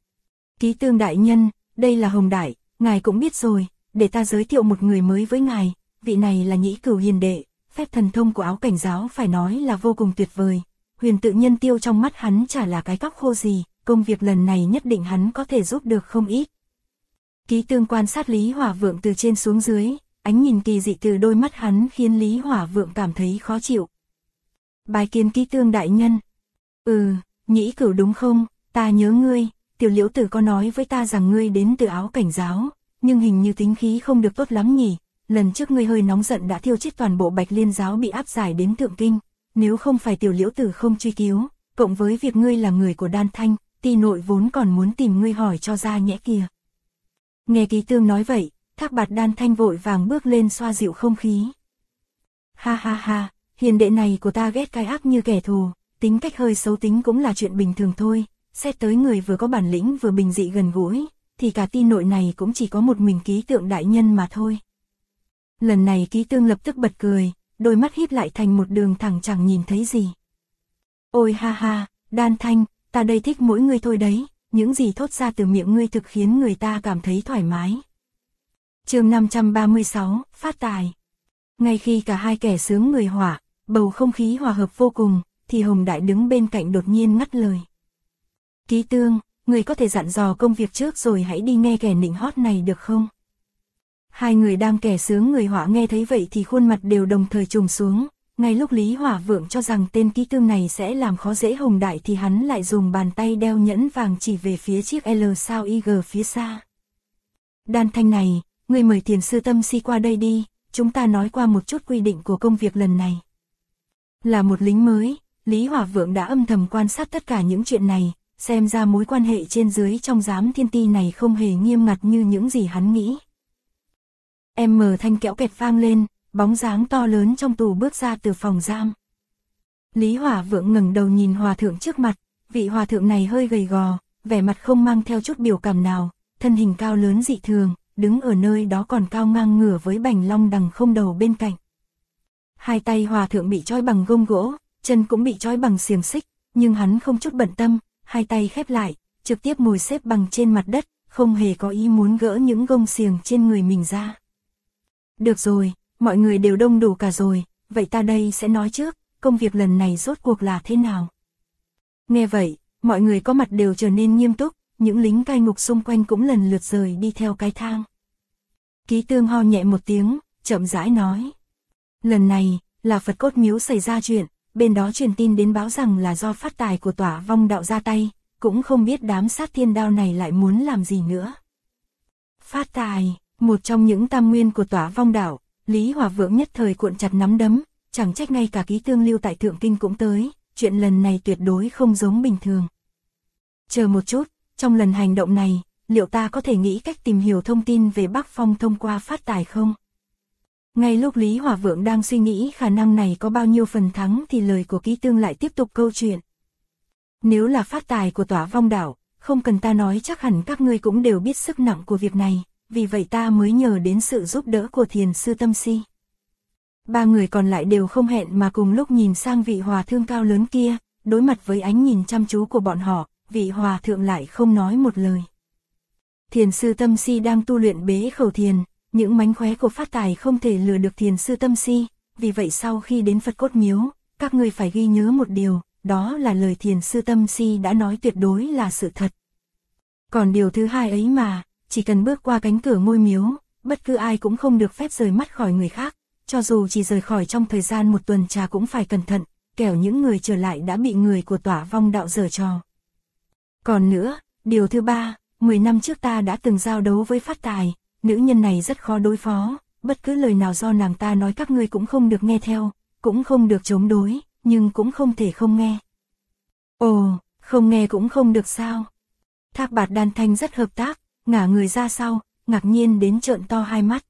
Ký Tương đại nhân, đây là Hồng Đại, ngài cũng biết rồi, để ta giới thiệu một người mới với ngài, vị này là Nhĩ Cửu hiền đệ, phép thần thông của áo cảnh giáo phải nói là vô cùng tuyệt vời, huyền tự nhân tiêu trong mắt hắn chả là cái cóc khô gì, công việc lần này nhất định hắn có thể giúp được không ít. Ký Tương quan sát Lý Hỏa Vượng từ trên xuống dưới, ánh nhìn kỳ dị từ đôi mắt hắn khiến Lý Hỏa Vượng cảm thấy khó chịu. Bái kiến Ký Tương đại nhân. Nhĩ Cửu đúng không, ta nhớ ngươi, tiểu liễu tử có nói với ta rằng ngươi đến từ áo cảnh giáo, nhưng hình như tính khí không được tốt lắm nhỉ, lần trước ngươi hơi nóng giận đã thiêu chết toàn bộ Bạch Liên giáo bị áp giải đến Thượng Kinh, nếu không phải tiểu liễu tử không truy cứu, cộng với việc ngươi là người của Đan Thanh, ti nội vốn còn muốn tìm ngươi hỏi cho ra nhẽ kìa. Nghe Ký Tương nói vậy, Thác Bạt Đan Thanh vội vàng bước lên xoa dịu không khí. Ha, hiền đệ này của ta ghét cái ác như kẻ thù, tính cách hơi xấu tính cũng là chuyện bình thường thôi, xét tới người vừa có bản lĩnh vừa bình dị gần gũi, thì cả ti nội này cũng chỉ có một mình Ký Tượng đại nhân mà thôi. Lần này Ký Tương lập tức bật cười, đôi mắt híp lại thành một đường thẳng chẳng nhìn thấy gì. Ôi ha, Đan Thanh, ta đây thích mỗi người thôi đấy, những gì thốt ra từ miệng ngươi thực khiến người ta cảm thấy thoải mái. Chương 536, phát tài. Ngay khi cả hai kẻ sướng người hỏa, bầu không khí hòa hợp vô cùng, thì Hồng Đại đứng bên cạnh đột nhiên ngắt lời. Ký Tương, người có thể dặn dò công việc trước rồi hãy đi nghe kẻ nịnh hót này được không? Hai người đang kẻ sướng người họa nghe thấy vậy thì khuôn mặt đều đồng thời trùng xuống. Ngay lúc Lý Hỏa Vượng cho rằng tên kỹ tương này sẽ làm khó dễ Hồng Đại thì hắn lại dùng bàn tay đeo nhẫn vàng chỉ về phía chiếc L sao IG phía xa. Đan Thanh này, người mời thiền sư Tâm Si qua đây đi, chúng ta nói qua một chút quy định của công việc lần này. Là một lính mới, Lý Hỏa Vượng đã âm thầm quan sát tất cả những chuyện này, xem ra mối quan hệ trên dưới trong giám thiên ti này không hề nghiêm ngặt như những gì hắn nghĩ. Mở thanh kéo kẹt vang lên, bóng dáng to lớn trong tù bước ra từ phòng giam. Lý Hỏa Vượng ngẩng đầu nhìn hòa thượng trước mặt, vị hòa thượng này hơi gầy gò, vẻ mặt không mang theo chút biểu cảm nào, thân hình cao lớn dị thường, đứng ở nơi đó còn cao ngang ngửa với bành long đằng không đầu bên cạnh. Hai tay hòa thượng bị trói bằng gông gỗ, chân cũng bị trói bằng xiềng xích, nhưng hắn không chút bận tâm, hai tay khép lại, trực tiếp ngồi xếp bằng trên mặt đất, không hề có ý muốn gỡ những gông xiềng trên người mình ra. Được rồi, mọi người đều đông đủ cả rồi, vậy ta đây sẽ nói trước, công việc lần này rốt cuộc là thế nào. Nghe vậy, mọi người có mặt đều trở nên nghiêm túc, những lính cai ngục xung quanh cũng lần lượt rời đi theo cái thang. Ký Tương ho nhẹ một tiếng, chậm rãi nói. Lần này, là Phật Cốt Miếu xảy ra chuyện, bên đó truyền tin đến báo rằng là do phát tài của Tỏa Vong Đạo ra tay, cũng không biết đám sát thiên đao này lại muốn làm gì nữa. Phát tài, một trong những tam nguyên của Tỏa Vong Đạo, Lý Hỏa Vượng nhất thời cuộn chặt nắm đấm, chẳng trách ngay cả Ký Tương lưu tại Thượng Kinh cũng tới, chuyện lần này tuyệt đối không giống bình thường. Chờ một chút, trong lần hành động này, liệu ta có thể nghĩ cách tìm hiểu thông tin về Bắc Phong thông qua phát tài không? Ngay lúc Lý Hỏa Vượng đang suy nghĩ khả năng này có bao nhiêu phần thắng thì lời của Ký Tương lại tiếp tục câu chuyện. Nếu là phát tài của Tỏa Vong Đạo, không cần ta nói chắc hẳn các ngươi cũng đều biết sức nặng của việc này, vì vậy ta mới nhờ đến sự giúp đỡ của thiền sư Tâm Si. Ba người còn lại đều không hẹn mà cùng lúc nhìn sang vị hòa thượng cao lớn kia, đối mặt với ánh nhìn chăm chú của bọn họ, vị hòa thượng lại không nói một lời. Thiền sư Tâm Si đang tu luyện bế khẩu thiền, những mánh khóe của phát tài không thể lừa được thiền sư Tâm Si, vì vậy sau khi đến Phật Cốt Miếu, các ngươi phải ghi nhớ một điều, đó là lời thiền sư Tâm Si đã nói tuyệt đối là sự thật. Còn điều thứ hai ấy mà, chỉ cần bước qua cánh cửa ngôi miếu, bất cứ ai cũng không được phép rời mắt khỏi người khác, cho dù chỉ rời khỏi trong thời gian một tuần trà cũng phải cẩn thận, kẻo những người trở lại đã bị người của Tỏa Vong Đạo giở trò. Còn nữa, điều thứ ba, 10 năm trước ta đã từng giao đấu với phát tài, nữ nhân này rất khó đối phó, bất cứ lời nào do nàng ta nói các ngươi cũng không được nghe theo, cũng không được chống đối, nhưng cũng không thể không nghe. Ồ, không nghe cũng không được sao? Thác Bạt Đan Thanh rất hợp tác, ngả người ra sau, ngạc nhiên đến trợn to hai mắt.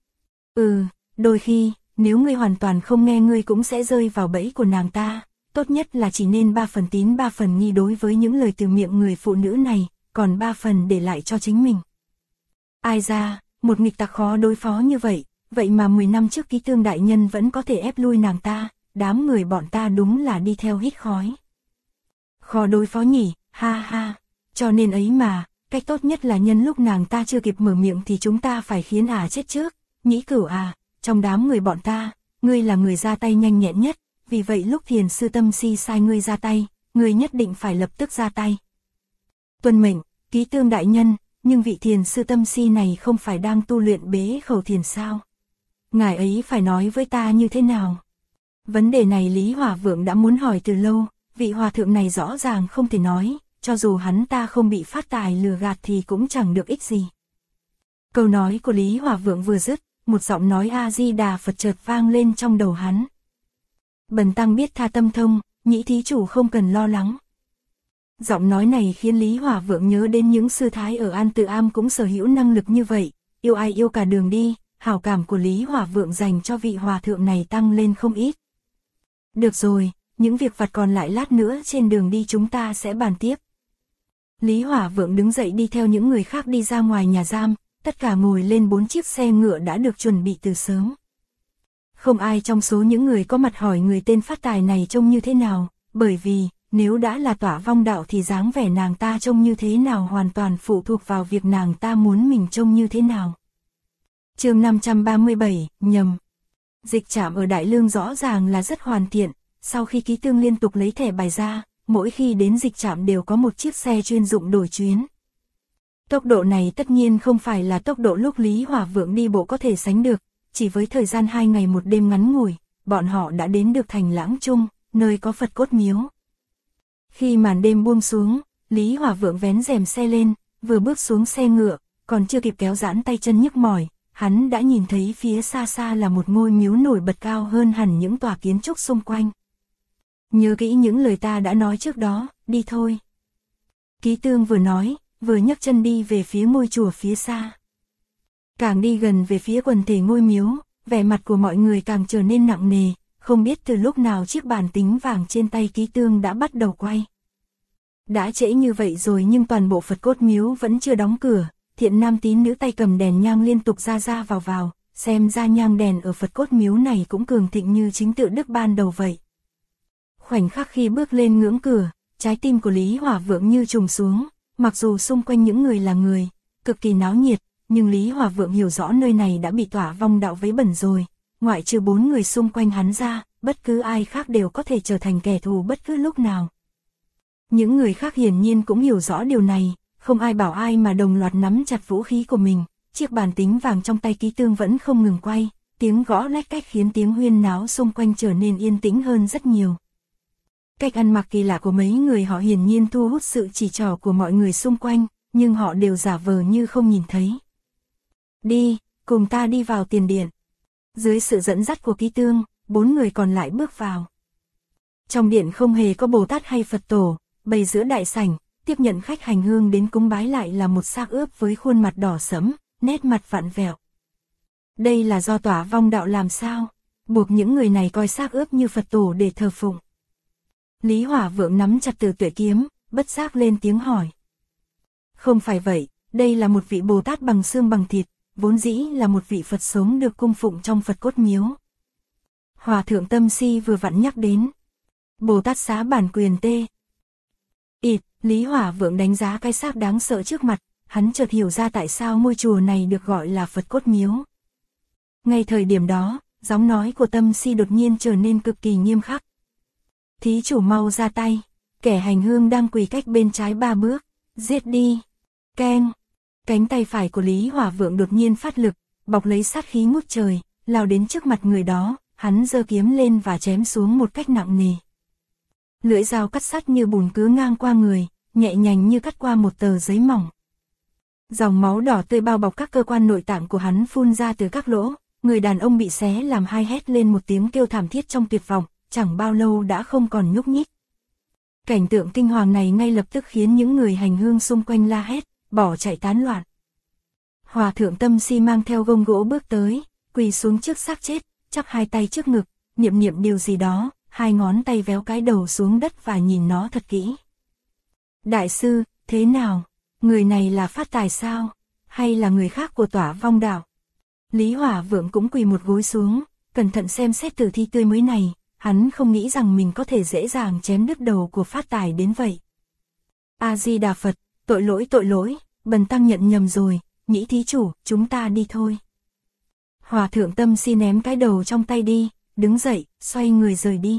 Đôi khi, nếu ngươi hoàn toàn không nghe ngươi cũng sẽ rơi vào bẫy của nàng ta, tốt nhất là chỉ nên 3 phần tín 3 phần nghi đối với những lời từ miệng người phụ nữ này, còn 3 phần để lại cho chính mình. Ai ra, một nghịch tặc khó đối phó như vậy, vậy mà 10 năm trước Ký Tương đại nhân vẫn có thể ép lui nàng ta, đám người bọn ta đúng là đi theo hít khói. Khó đối phó nhỉ, ha ha, cho nên ấy mà, cách tốt nhất là nhân lúc nàng ta chưa kịp mở miệng thì chúng ta phải khiến chết trước, Nhĩ Cửu trong đám người bọn ta, ngươi là người ra tay nhanh nhẹn nhất, vì vậy lúc thiền sư Tâm Si sai ngươi ra tay, ngươi nhất định phải lập tức ra tay. Tuân mệnh, Ký Tương đại nhân, nhưng vị thiền sư Tâm Si này không phải đang tu luyện bế khẩu thiền sao? Ngài ấy phải nói với ta như thế nào? Vấn đề này Lý Hỏa Vượng đã muốn hỏi từ lâu, vị hòa thượng này rõ ràng không thể nói, cho dù hắn ta không bị phát tài lừa gạt thì cũng chẳng được ích gì. Câu nói của Lý Hỏa Vượng vừa dứt, một giọng nói A-di-đà Phật chợt vang lên trong đầu hắn. Bần tăng biết tha tâm thông, Nhĩ thí chủ không cần lo lắng. Giọng nói này khiến Lý Hỏa Vượng nhớ đến những sư thái ở An Tự Am cũng sở hữu năng lực như vậy, yêu ai yêu cả đường đi, hảo cảm của Lý Hỏa Vượng dành cho vị hòa thượng này tăng lên không ít. Được rồi, những việc vặt còn lại lát nữa trên đường đi chúng ta sẽ bàn tiếp. Lý Hỏa Vượng đứng dậy đi theo những người khác đi ra ngoài nhà giam, tất cả ngồi lên 4 chiếc xe ngựa đã được chuẩn bị từ sớm. Không ai trong số những người có mặt hỏi người tên phát tài này trông như thế nào, bởi vì, nếu đã là Tỏa Vong Đạo thì dáng vẻ nàng ta trông như thế nào hoàn toàn phụ thuộc vào việc nàng ta muốn mình trông như thế nào. Chương 537, nhầm. Dịch trạm ở Đại Lương rõ ràng là rất hoàn thiện, sau khi Ký Tương liên tục lấy thẻ bài ra, mỗi khi đến dịch trạm đều có một chiếc xe chuyên dụng đổi chuyến. Tốc độ này tất nhiên không phải là tốc độ lúc Lý Hỏa Vượng đi bộ có thể sánh được, chỉ với thời gian 2 ngày một đêm ngắn ngủi, bọn họ đã đến được thành Lãng Trung, nơi có Phật cốt miếu. Khi màn đêm buông xuống, Lý Hỏa Vượng vén rèm xe lên, vừa bước xuống xe ngựa, còn chưa kịp kéo giãn tay chân nhức mỏi, hắn đã nhìn thấy phía xa xa là một ngôi miếu nổi bật cao hơn hẳn những tòa kiến trúc xung quanh. Nhớ kỹ những lời ta đã nói trước đó, đi thôi. Ký Tương vừa nói, vừa nhấc chân đi về phía ngôi chùa phía xa. Càng đi gần về phía quần thể ngôi miếu, vẻ mặt của mọi người càng trở nên nặng nề, không biết từ lúc nào chiếc bàn tính vàng trên tay Ký Tương đã bắt đầu quay. Đã trễ như vậy rồi nhưng toàn bộ Phật cốt miếu vẫn chưa đóng cửa, thiện nam tín nữ tay cầm đèn nhang liên tục ra ra vào, xem ra nhang đèn ở Phật cốt miếu này cũng cường thịnh như chính tự đức ban đầu vậy. Khoảnh khắc khi bước lên ngưỡng cửa, trái tim của Lý Hỏa Vượng như trùng xuống, mặc dù xung quanh những người là người, cực kỳ náo nhiệt, nhưng Lý Hỏa Vượng hiểu rõ nơi này đã bị tỏa vong đạo vấy bẩn rồi, ngoại trừ 4 người xung quanh hắn ra, bất cứ ai khác đều có thể trở thành kẻ thù bất cứ lúc nào. Những người khác hiển nhiên cũng hiểu rõ điều này, không ai bảo ai mà đồng loạt nắm chặt vũ khí của mình, chiếc bàn tính vàng trong tay Ký Tương vẫn không ngừng quay, tiếng gõ lách cách khiến tiếng huyên náo xung quanh trở nên yên tĩnh hơn rất nhiều. Cách ăn mặc kỳ lạ của mấy người họ hiển nhiên thu hút sự chỉ trỏ của mọi người xung quanh, nhưng họ đều giả vờ như không nhìn thấy. Đi, cùng ta đi vào tiền điện. Dưới sự dẫn dắt của Ký Tương, 4 người còn lại bước vào. Trong điện không hề có Bồ Tát hay Phật tổ, bày giữa đại sảnh, tiếp nhận khách hành hương đến cúng bái lại là một xác ướp với khuôn mặt đỏ sẫm, nét mặt vặn vẹo. Đây là do tỏa vong đạo làm sao? Buộc những người này coi xác ướp như Phật tổ để thờ phụng. Lý Hỏa Vượng nắm chặt Tử Tuệ kiếm, bất giác lên tiếng hỏi. Không phải vậy, đây là một vị Bồ Tát bằng xương bằng thịt, vốn dĩ là một vị Phật sống được cung phụng trong Phật cốt miếu. Hòa thượng Tâm Si vừa vặn nhắc đến. Bồ Tát xá bản quyền tê. Lý Hỏa Vượng đánh giá cái xác đáng sợ trước mặt, hắn chợt hiểu ra tại sao ngôi chùa này được gọi là Phật cốt miếu. Ngay thời điểm đó, giọng nói của Tâm Si đột nhiên trở nên cực kỳ nghiêm khắc. Thí chủ mau ra tay, kẻ hành hương đang quỳ cách bên trái 3 bước, giết đi. Keng, cánh tay phải của Lý Hỏa Vượng đột nhiên phát lực, bọc lấy sát khí ngút trời, lao đến trước mặt người đó, hắn giơ kiếm lên và chém xuống một cách nặng nề. Lưỡi dao cắt sắt như bùn cứ ngang qua người, nhẹ nhàng như cắt qua một tờ giấy mỏng. Dòng máu đỏ tươi bao bọc các cơ quan nội tạng của hắn phun ra từ các lỗ, người đàn ông bị xé làm hai hét lên một tiếng kêu thảm thiết trong tuyệt vọng, chẳng bao lâu đã không còn nhúc nhích. Cảnh tượng kinh hoàng này ngay lập tức khiến những người hành hương xung quanh la hét, bỏ chạy tán loạn. Hòa thượng Tâm Si mang theo gông gỗ bước tới, quỳ xuống trước xác chết, chắp hai tay trước ngực, niệm niệm điều gì đó, hai ngón tay véo cái đầu xuống đất và nhìn nó thật kỹ. Đại sư, thế nào? Người này là Phát Tài sao? Hay là người khác của tỏa vong đạo? Lý Hỏa Vượng cũng quỳ một gối xuống, cẩn thận xem xét tử thi tươi mới này, hắn không nghĩ rằng mình có thể dễ dàng chém đứt đầu của Phát Tài đến vậy. A-di-đà Phật, tội lỗi, bần tăng nhận nhầm rồi, nhĩ thí chủ, chúng ta đi thôi. Hòa thượng Tâm Si ném cái đầu trong tay đi, đứng dậy, xoay người rời đi.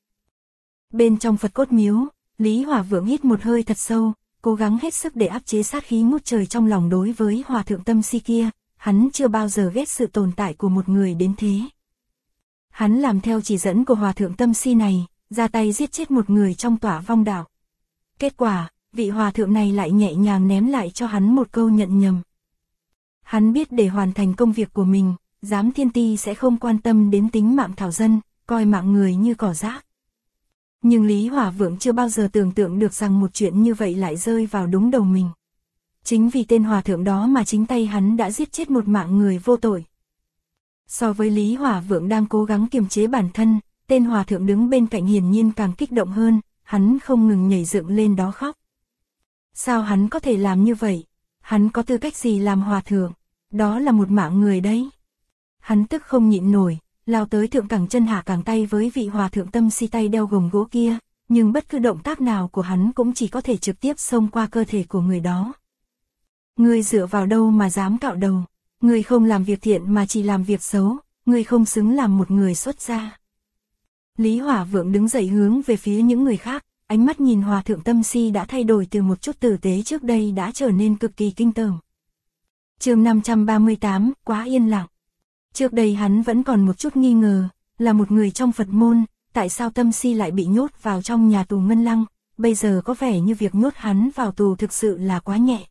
Bên trong Phật cốt miếu, Lý Hỏa Vượng hít một hơi thật sâu, cố gắng hết sức để áp chế sát khí ngút trời trong lòng đối với Hòa thượng Tâm Si kia, hắn chưa bao giờ ghét sự tồn tại của một người đến thế. Hắn làm theo chỉ dẫn của Hòa thượng Tâm Si này, ra tay giết chết một người trong tỏa vong đạo. Kết quả, vị Hòa thượng này lại nhẹ nhàng ném lại cho hắn một câu nhận nhầm. Hắn biết để hoàn thành công việc của mình, Giám Thiên Ti sẽ không quan tâm đến tính mạng thảo dân, coi mạng người như cỏ rác. Nhưng Lý Hỏa Vượng chưa bao giờ tưởng tượng được rằng một chuyện như vậy lại rơi vào đúng đầu mình. Chính vì tên hòa thượng đó mà chính tay hắn đã giết chết một mạng người vô tội. So với Lý Hỏa Vượng đang cố gắng kiềm chế bản thân, tên hòa thượng đứng bên cạnh hiển nhiên càng kích động hơn, hắn không ngừng nhảy dựng lên đó khóc. Sao hắn có thể làm như vậy? Hắn có tư cách gì làm hòa thượng? Đó là một mạng người đấy. Hắn tức không nhịn nổi, lao tới thượng cẳng chân hạ cẳng tay với vị Hòa thượng Tâm Si tay đeo gồng gỗ kia, nhưng bất cứ động tác nào của hắn cũng chỉ có thể trực tiếp xông qua cơ thể của người đó. Ngươi dựa vào đâu mà dám cạo đầu? Ngươi không làm việc thiện mà chỉ làm việc xấu, ngươi không xứng làm một người xuất gia. Lý Hỏa Vượng đứng dậy hướng về phía những người khác, ánh mắt nhìn Hòa thượng Tâm Si đã thay đổi từ một chút tử tế trước đây đã trở nên cực kỳ kinh tởm. Chương 538, quá yên lặng. Trước đây hắn vẫn còn một chút nghi ngờ, là một người trong Phật môn, tại sao Tâm Si lại bị nhốt vào trong nhà tù Ngân Lăng, bây giờ có vẻ như việc nhốt hắn vào tù thực sự là quá nhẹ.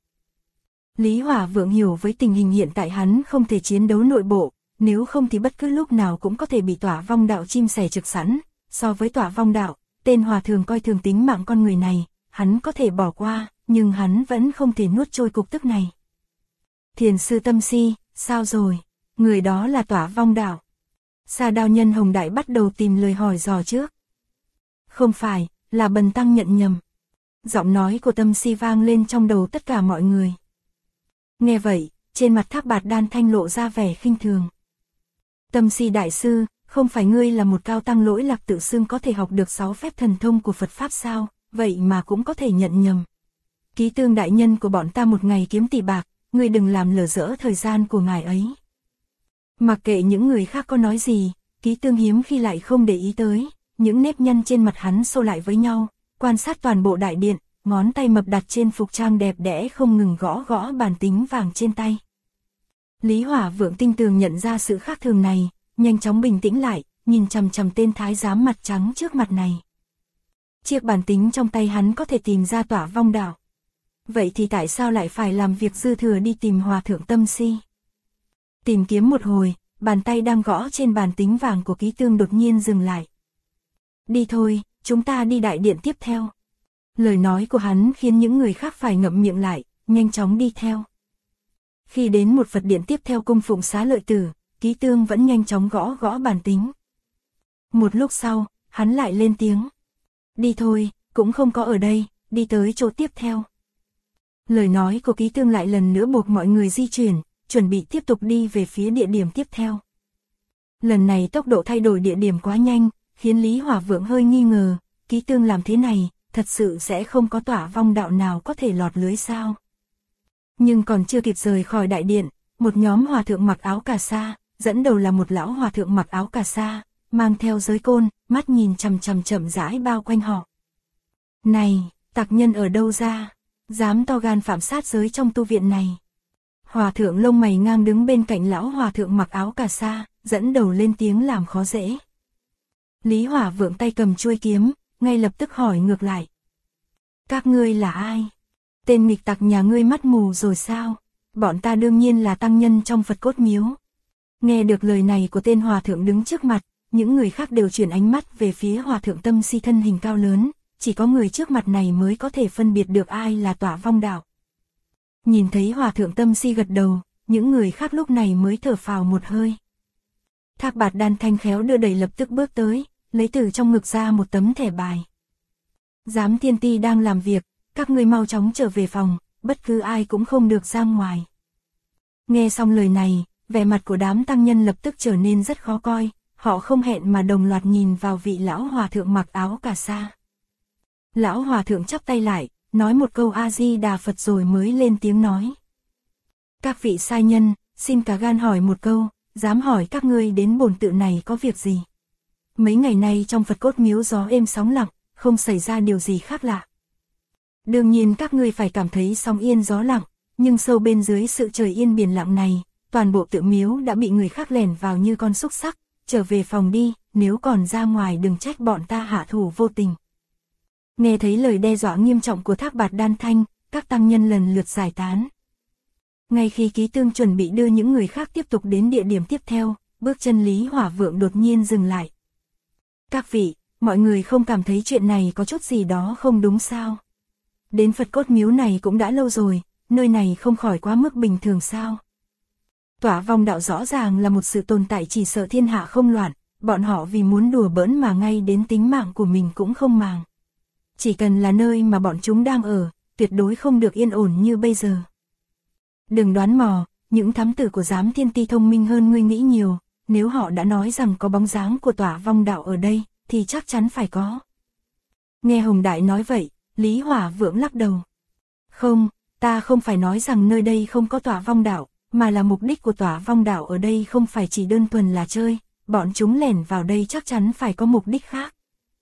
Lý Hỏa Vượng hiểu với tình hình hiện tại hắn không thể chiến đấu nội bộ, nếu không thì bất cứ lúc nào cũng có thể bị Tỏa Vong Đạo chim sẻ trực sẵn. So với Tỏa Vong Đạo, tên hòa thượng coi thường tính mạng con người này, hắn có thể bỏ qua, nhưng hắn vẫn không thể nuốt trôi cục tức này. Thiền sư Tâm Si, sao rồi? Người đó là Tỏa Vong Đạo. Sa Đao Nhân Hồng Đại bắt đầu tìm lời hỏi dò trước. Không phải, là Bần Tăng nhận nhầm. Giọng nói của Tâm Si vang lên trong đầu tất cả mọi người. Nghe vậy, trên mặt Thác Bạt Đan Thanh lộ ra vẻ khinh thường. Tâm Si đại sư, không phải ngươi là một cao tăng lỗi lạc tự xưng có thể học được 6 phép thần thông của Phật Pháp sao, vậy mà cũng có thể nhận nhầm. Ký Tương đại nhân của bọn ta một ngày kiếm tỷ bạc, ngươi đừng làm lỡ dỡ thời gian của ngài ấy. Mặc kệ những người khác có nói gì, Ký Tương hiếm khi lại không để ý tới, những nếp nhăn trên mặt hắn xô lại với nhau, quan sát toàn bộ đại điện, ngón tay mập đặt trên phục trang đẹp đẽ không ngừng gõ gõ bàn tính vàng trên tay. Lý Hỏa Vượng tinh tường nhận ra sự khác thường này, nhanh chóng bình tĩnh lại, nhìn chằm chằm tên thái giám mặt trắng trước mặt này. Chiếc bàn tính trong tay hắn có thể tìm ra Tỏa Vong Đạo. Vậy thì tại sao lại phải làm việc dư thừa đi tìm Hòa thượng Tâm Si? Tìm kiếm một hồi, bàn tay đang gõ trên bàn tính vàng của Ký Tương đột nhiên dừng lại. Đi thôi, chúng ta đi đại điện tiếp theo. Lời nói của hắn khiến những người khác phải ngậm miệng lại, nhanh chóng đi theo. Khi đến một Phật điện tiếp theo cung phụng Xá Lợi Tử, Ký Tương vẫn nhanh chóng gõ gõ bàn tính. Một lúc sau, hắn lại lên tiếng. Đi thôi, cũng không có ở đây, đi tới chỗ tiếp theo. Lời nói của Ký Tương lại lần nữa buộc mọi người di chuyển, chuẩn bị tiếp tục đi về phía địa điểm tiếp theo. Lần này tốc độ thay đổi địa điểm quá nhanh, khiến Lý Hỏa Vượng hơi nghi ngờ, Ký Tương làm thế này, thật sự sẽ không có Tỏa Vong Đạo nào có thể lọt lưới sao. Nhưng còn chưa kịp rời khỏi đại điện, một nhóm hòa thượng mặc áo cà sa, dẫn đầu là một lão hòa thượng mặc áo cà sa, mang theo giới côn, mắt nhìn chằm chằm chậm rãi bao quanh họ. Này, tặc nhân ở đâu ra, dám to gan phạm sát giới trong tu viện này. Hòa thượng lông mày ngang đứng bên cạnh lão hòa thượng mặc áo cà sa, dẫn đầu lên tiếng làm khó dễ. Lý Hỏa Vượng tay cầm chuôi kiếm, ngay lập tức hỏi ngược lại. Các ngươi là ai? Tên nghịch tặc nhà ngươi mắt mù rồi sao? Bọn ta đương nhiên là tăng nhân trong Phật Cốt Miếu. Nghe được lời này của tên hòa thượng đứng trước mặt, những người khác đều chuyển ánh mắt về phía hòa thượng Tâm Si thân hình cao lớn, chỉ có người trước mặt này mới có thể phân biệt được ai là Tỏa Vong Đạo. Nhìn thấy hòa thượng Tâm Si gật đầu, những người khác lúc này mới thở phào một hơi. Thác Bạt Đan Thanh khéo đưa đẩy lập tức bước tới, lấy từ trong ngực ra một tấm thẻ bài. Giám Thiên Ti đang làm việc, các ngươi mau chóng trở về phòng, bất cứ ai cũng không được ra ngoài. Nghe xong lời này, vẻ mặt của đám tăng nhân lập tức trở nên rất khó coi, họ không hẹn mà đồng loạt nhìn vào vị lão hòa thượng mặc áo cà sa. Lão hòa thượng chắp tay lại, nói một câu A Di Đà Phật rồi mới lên tiếng nói. Các vị sai nhân, xin cả gan hỏi một câu, dám hỏi các ngươi đến bổn tự này có việc gì? Mấy ngày nay trong Phật Cốt Miếu gió êm sóng lặng, không xảy ra điều gì khác lạ. Đương nhiên các ngươi phải cảm thấy sóng yên gió lặng, nhưng sâu bên dưới sự trời yên biển lặng này, toàn bộ tự miếu đã bị người khác lẻn vào như con xúc xắc, trở về phòng đi, nếu còn ra ngoài đừng trách bọn ta hạ thủ vô tình. Nghe thấy lời đe dọa nghiêm trọng của Thác Bạt Đan Thanh, các tăng nhân lần lượt giải tán. Ngay khi Ký Tương chuẩn bị đưa những người khác tiếp tục đến địa điểm tiếp theo, bước chân Lý Hỏa Vượng đột nhiên dừng lại. Các vị, mọi người không cảm thấy chuyện này có chút gì đó không đúng sao? Đến Phật Cốt Miếu này cũng đã lâu rồi, nơi này không khỏi quá mức bình thường sao? Tỏa Vong Đạo rõ ràng là một sự tồn tại chỉ sợ thiên hạ không loạn, bọn họ vì muốn đùa bỡn mà ngay đến tính mạng của mình cũng không màng. Chỉ cần là nơi mà bọn chúng đang ở, tuyệt đối không được yên ổn như bây giờ. Đừng đoán mò, những thám tử của Giám Thiên Ti thông minh hơn ngươi nghĩ nhiều, nếu họ đã nói rằng có bóng dáng của Tỏa Vong Đạo ở đây, thì chắc chắn phải có. Nghe Hồng Đại nói vậy, Lý Hỏa Vượng lắc đầu. Không, ta không phải nói rằng nơi đây không có Tỏa Vong Đạo, mà là mục đích của Tỏa Vong Đạo ở đây không phải chỉ đơn thuần là chơi, bọn chúng lẻn vào đây chắc chắn phải có mục đích khác.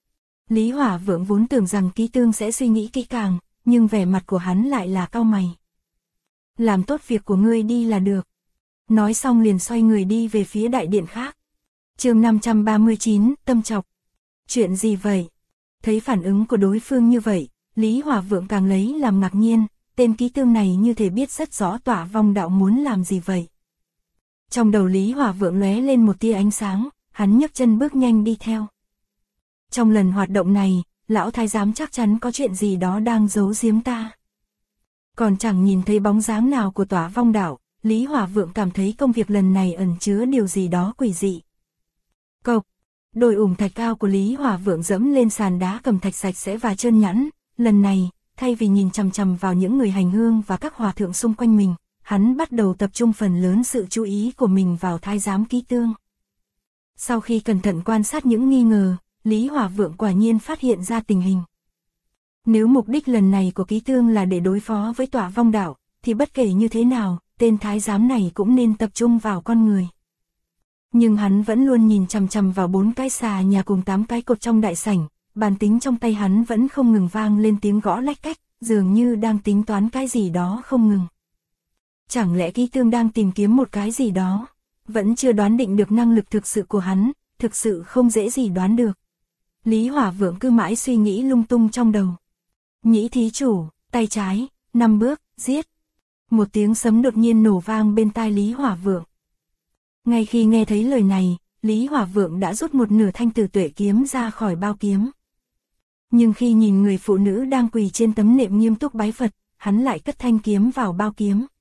Lý Hỏa Vượng vốn tưởng rằng Ký Tương sẽ suy nghĩ kỹ càng, nhưng vẻ mặt của hắn lại là cau mày. Làm tốt việc của ngươi đi là được. Nói xong liền xoay người đi về phía đại điện khác. Chương 539, tâm trọc. Chuyện gì vậy? Thấy phản ứng của đối phương như vậy, Lý Hỏa Vượng càng lấy làm ngạc nhiên, tên Ký Tương này như thể biết rất rõ Tỏa Vong Đạo muốn làm gì vậy. Trong đầu Lý Hỏa Vượng lóe lên một tia ánh sáng, hắn nhấc chân bước nhanh đi theo. Trong lần hoạt động này, lão thái giám chắc chắn có chuyện gì đó đang giấu giếm ta. Còn chẳng nhìn thấy bóng dáng nào của Tỏa Vong Đạo, Lý Hỏa Vượng cảm thấy công việc lần này ẩn chứa điều gì đó quỷ dị. Cộc, đôi ủng thạch cao của Lý Hỏa Vượng dẫm lên sàn đá cẩm thạch sạch sẽ và trơn nhẵn, lần này, thay vì nhìn chằm chằm vào những người hành hương và các hòa thượng xung quanh mình, hắn bắt đầu tập trung phần lớn sự chú ý của mình vào thái giám Ký Tương. Sau khi cẩn thận quan sát những nghi ngờ, Lý Hỏa Vượng quả nhiên phát hiện ra tình hình. Nếu mục đích lần này của Ký Tương là để đối phó với Tỏa Vong Đạo, thì bất kể như thế nào, tên thái giám này cũng nên tập trung vào con người. Nhưng hắn vẫn luôn nhìn chằm chằm vào 4 cái xà nhà cùng 8 cái cột trong đại sảnh, bàn tính trong tay hắn vẫn không ngừng vang lên tiếng gõ lách cách, dường như đang tính toán cái gì đó không ngừng. Chẳng lẽ Ký Tương đang tìm kiếm một cái gì đó? Vẫn chưa đoán định được năng lực thực sự của hắn, thực sự không dễ gì đoán được. Lý Hỏa Vượng cứ mãi suy nghĩ lung tung trong đầu. Nhĩ thí chủ, tay trái, 5 bước, giết. Một tiếng sấm đột nhiên nổ vang bên tai Lý Hỏa Vượng. Ngay khi nghe thấy lời này, Lý Hỏa Vượng đã rút một nửa thanh tử tuệ kiếm ra khỏi bao kiếm. Nhưng khi nhìn người phụ nữ đang quỳ trên tấm nệm nghiêm túc bái Phật, hắn lại cất thanh kiếm vào bao kiếm.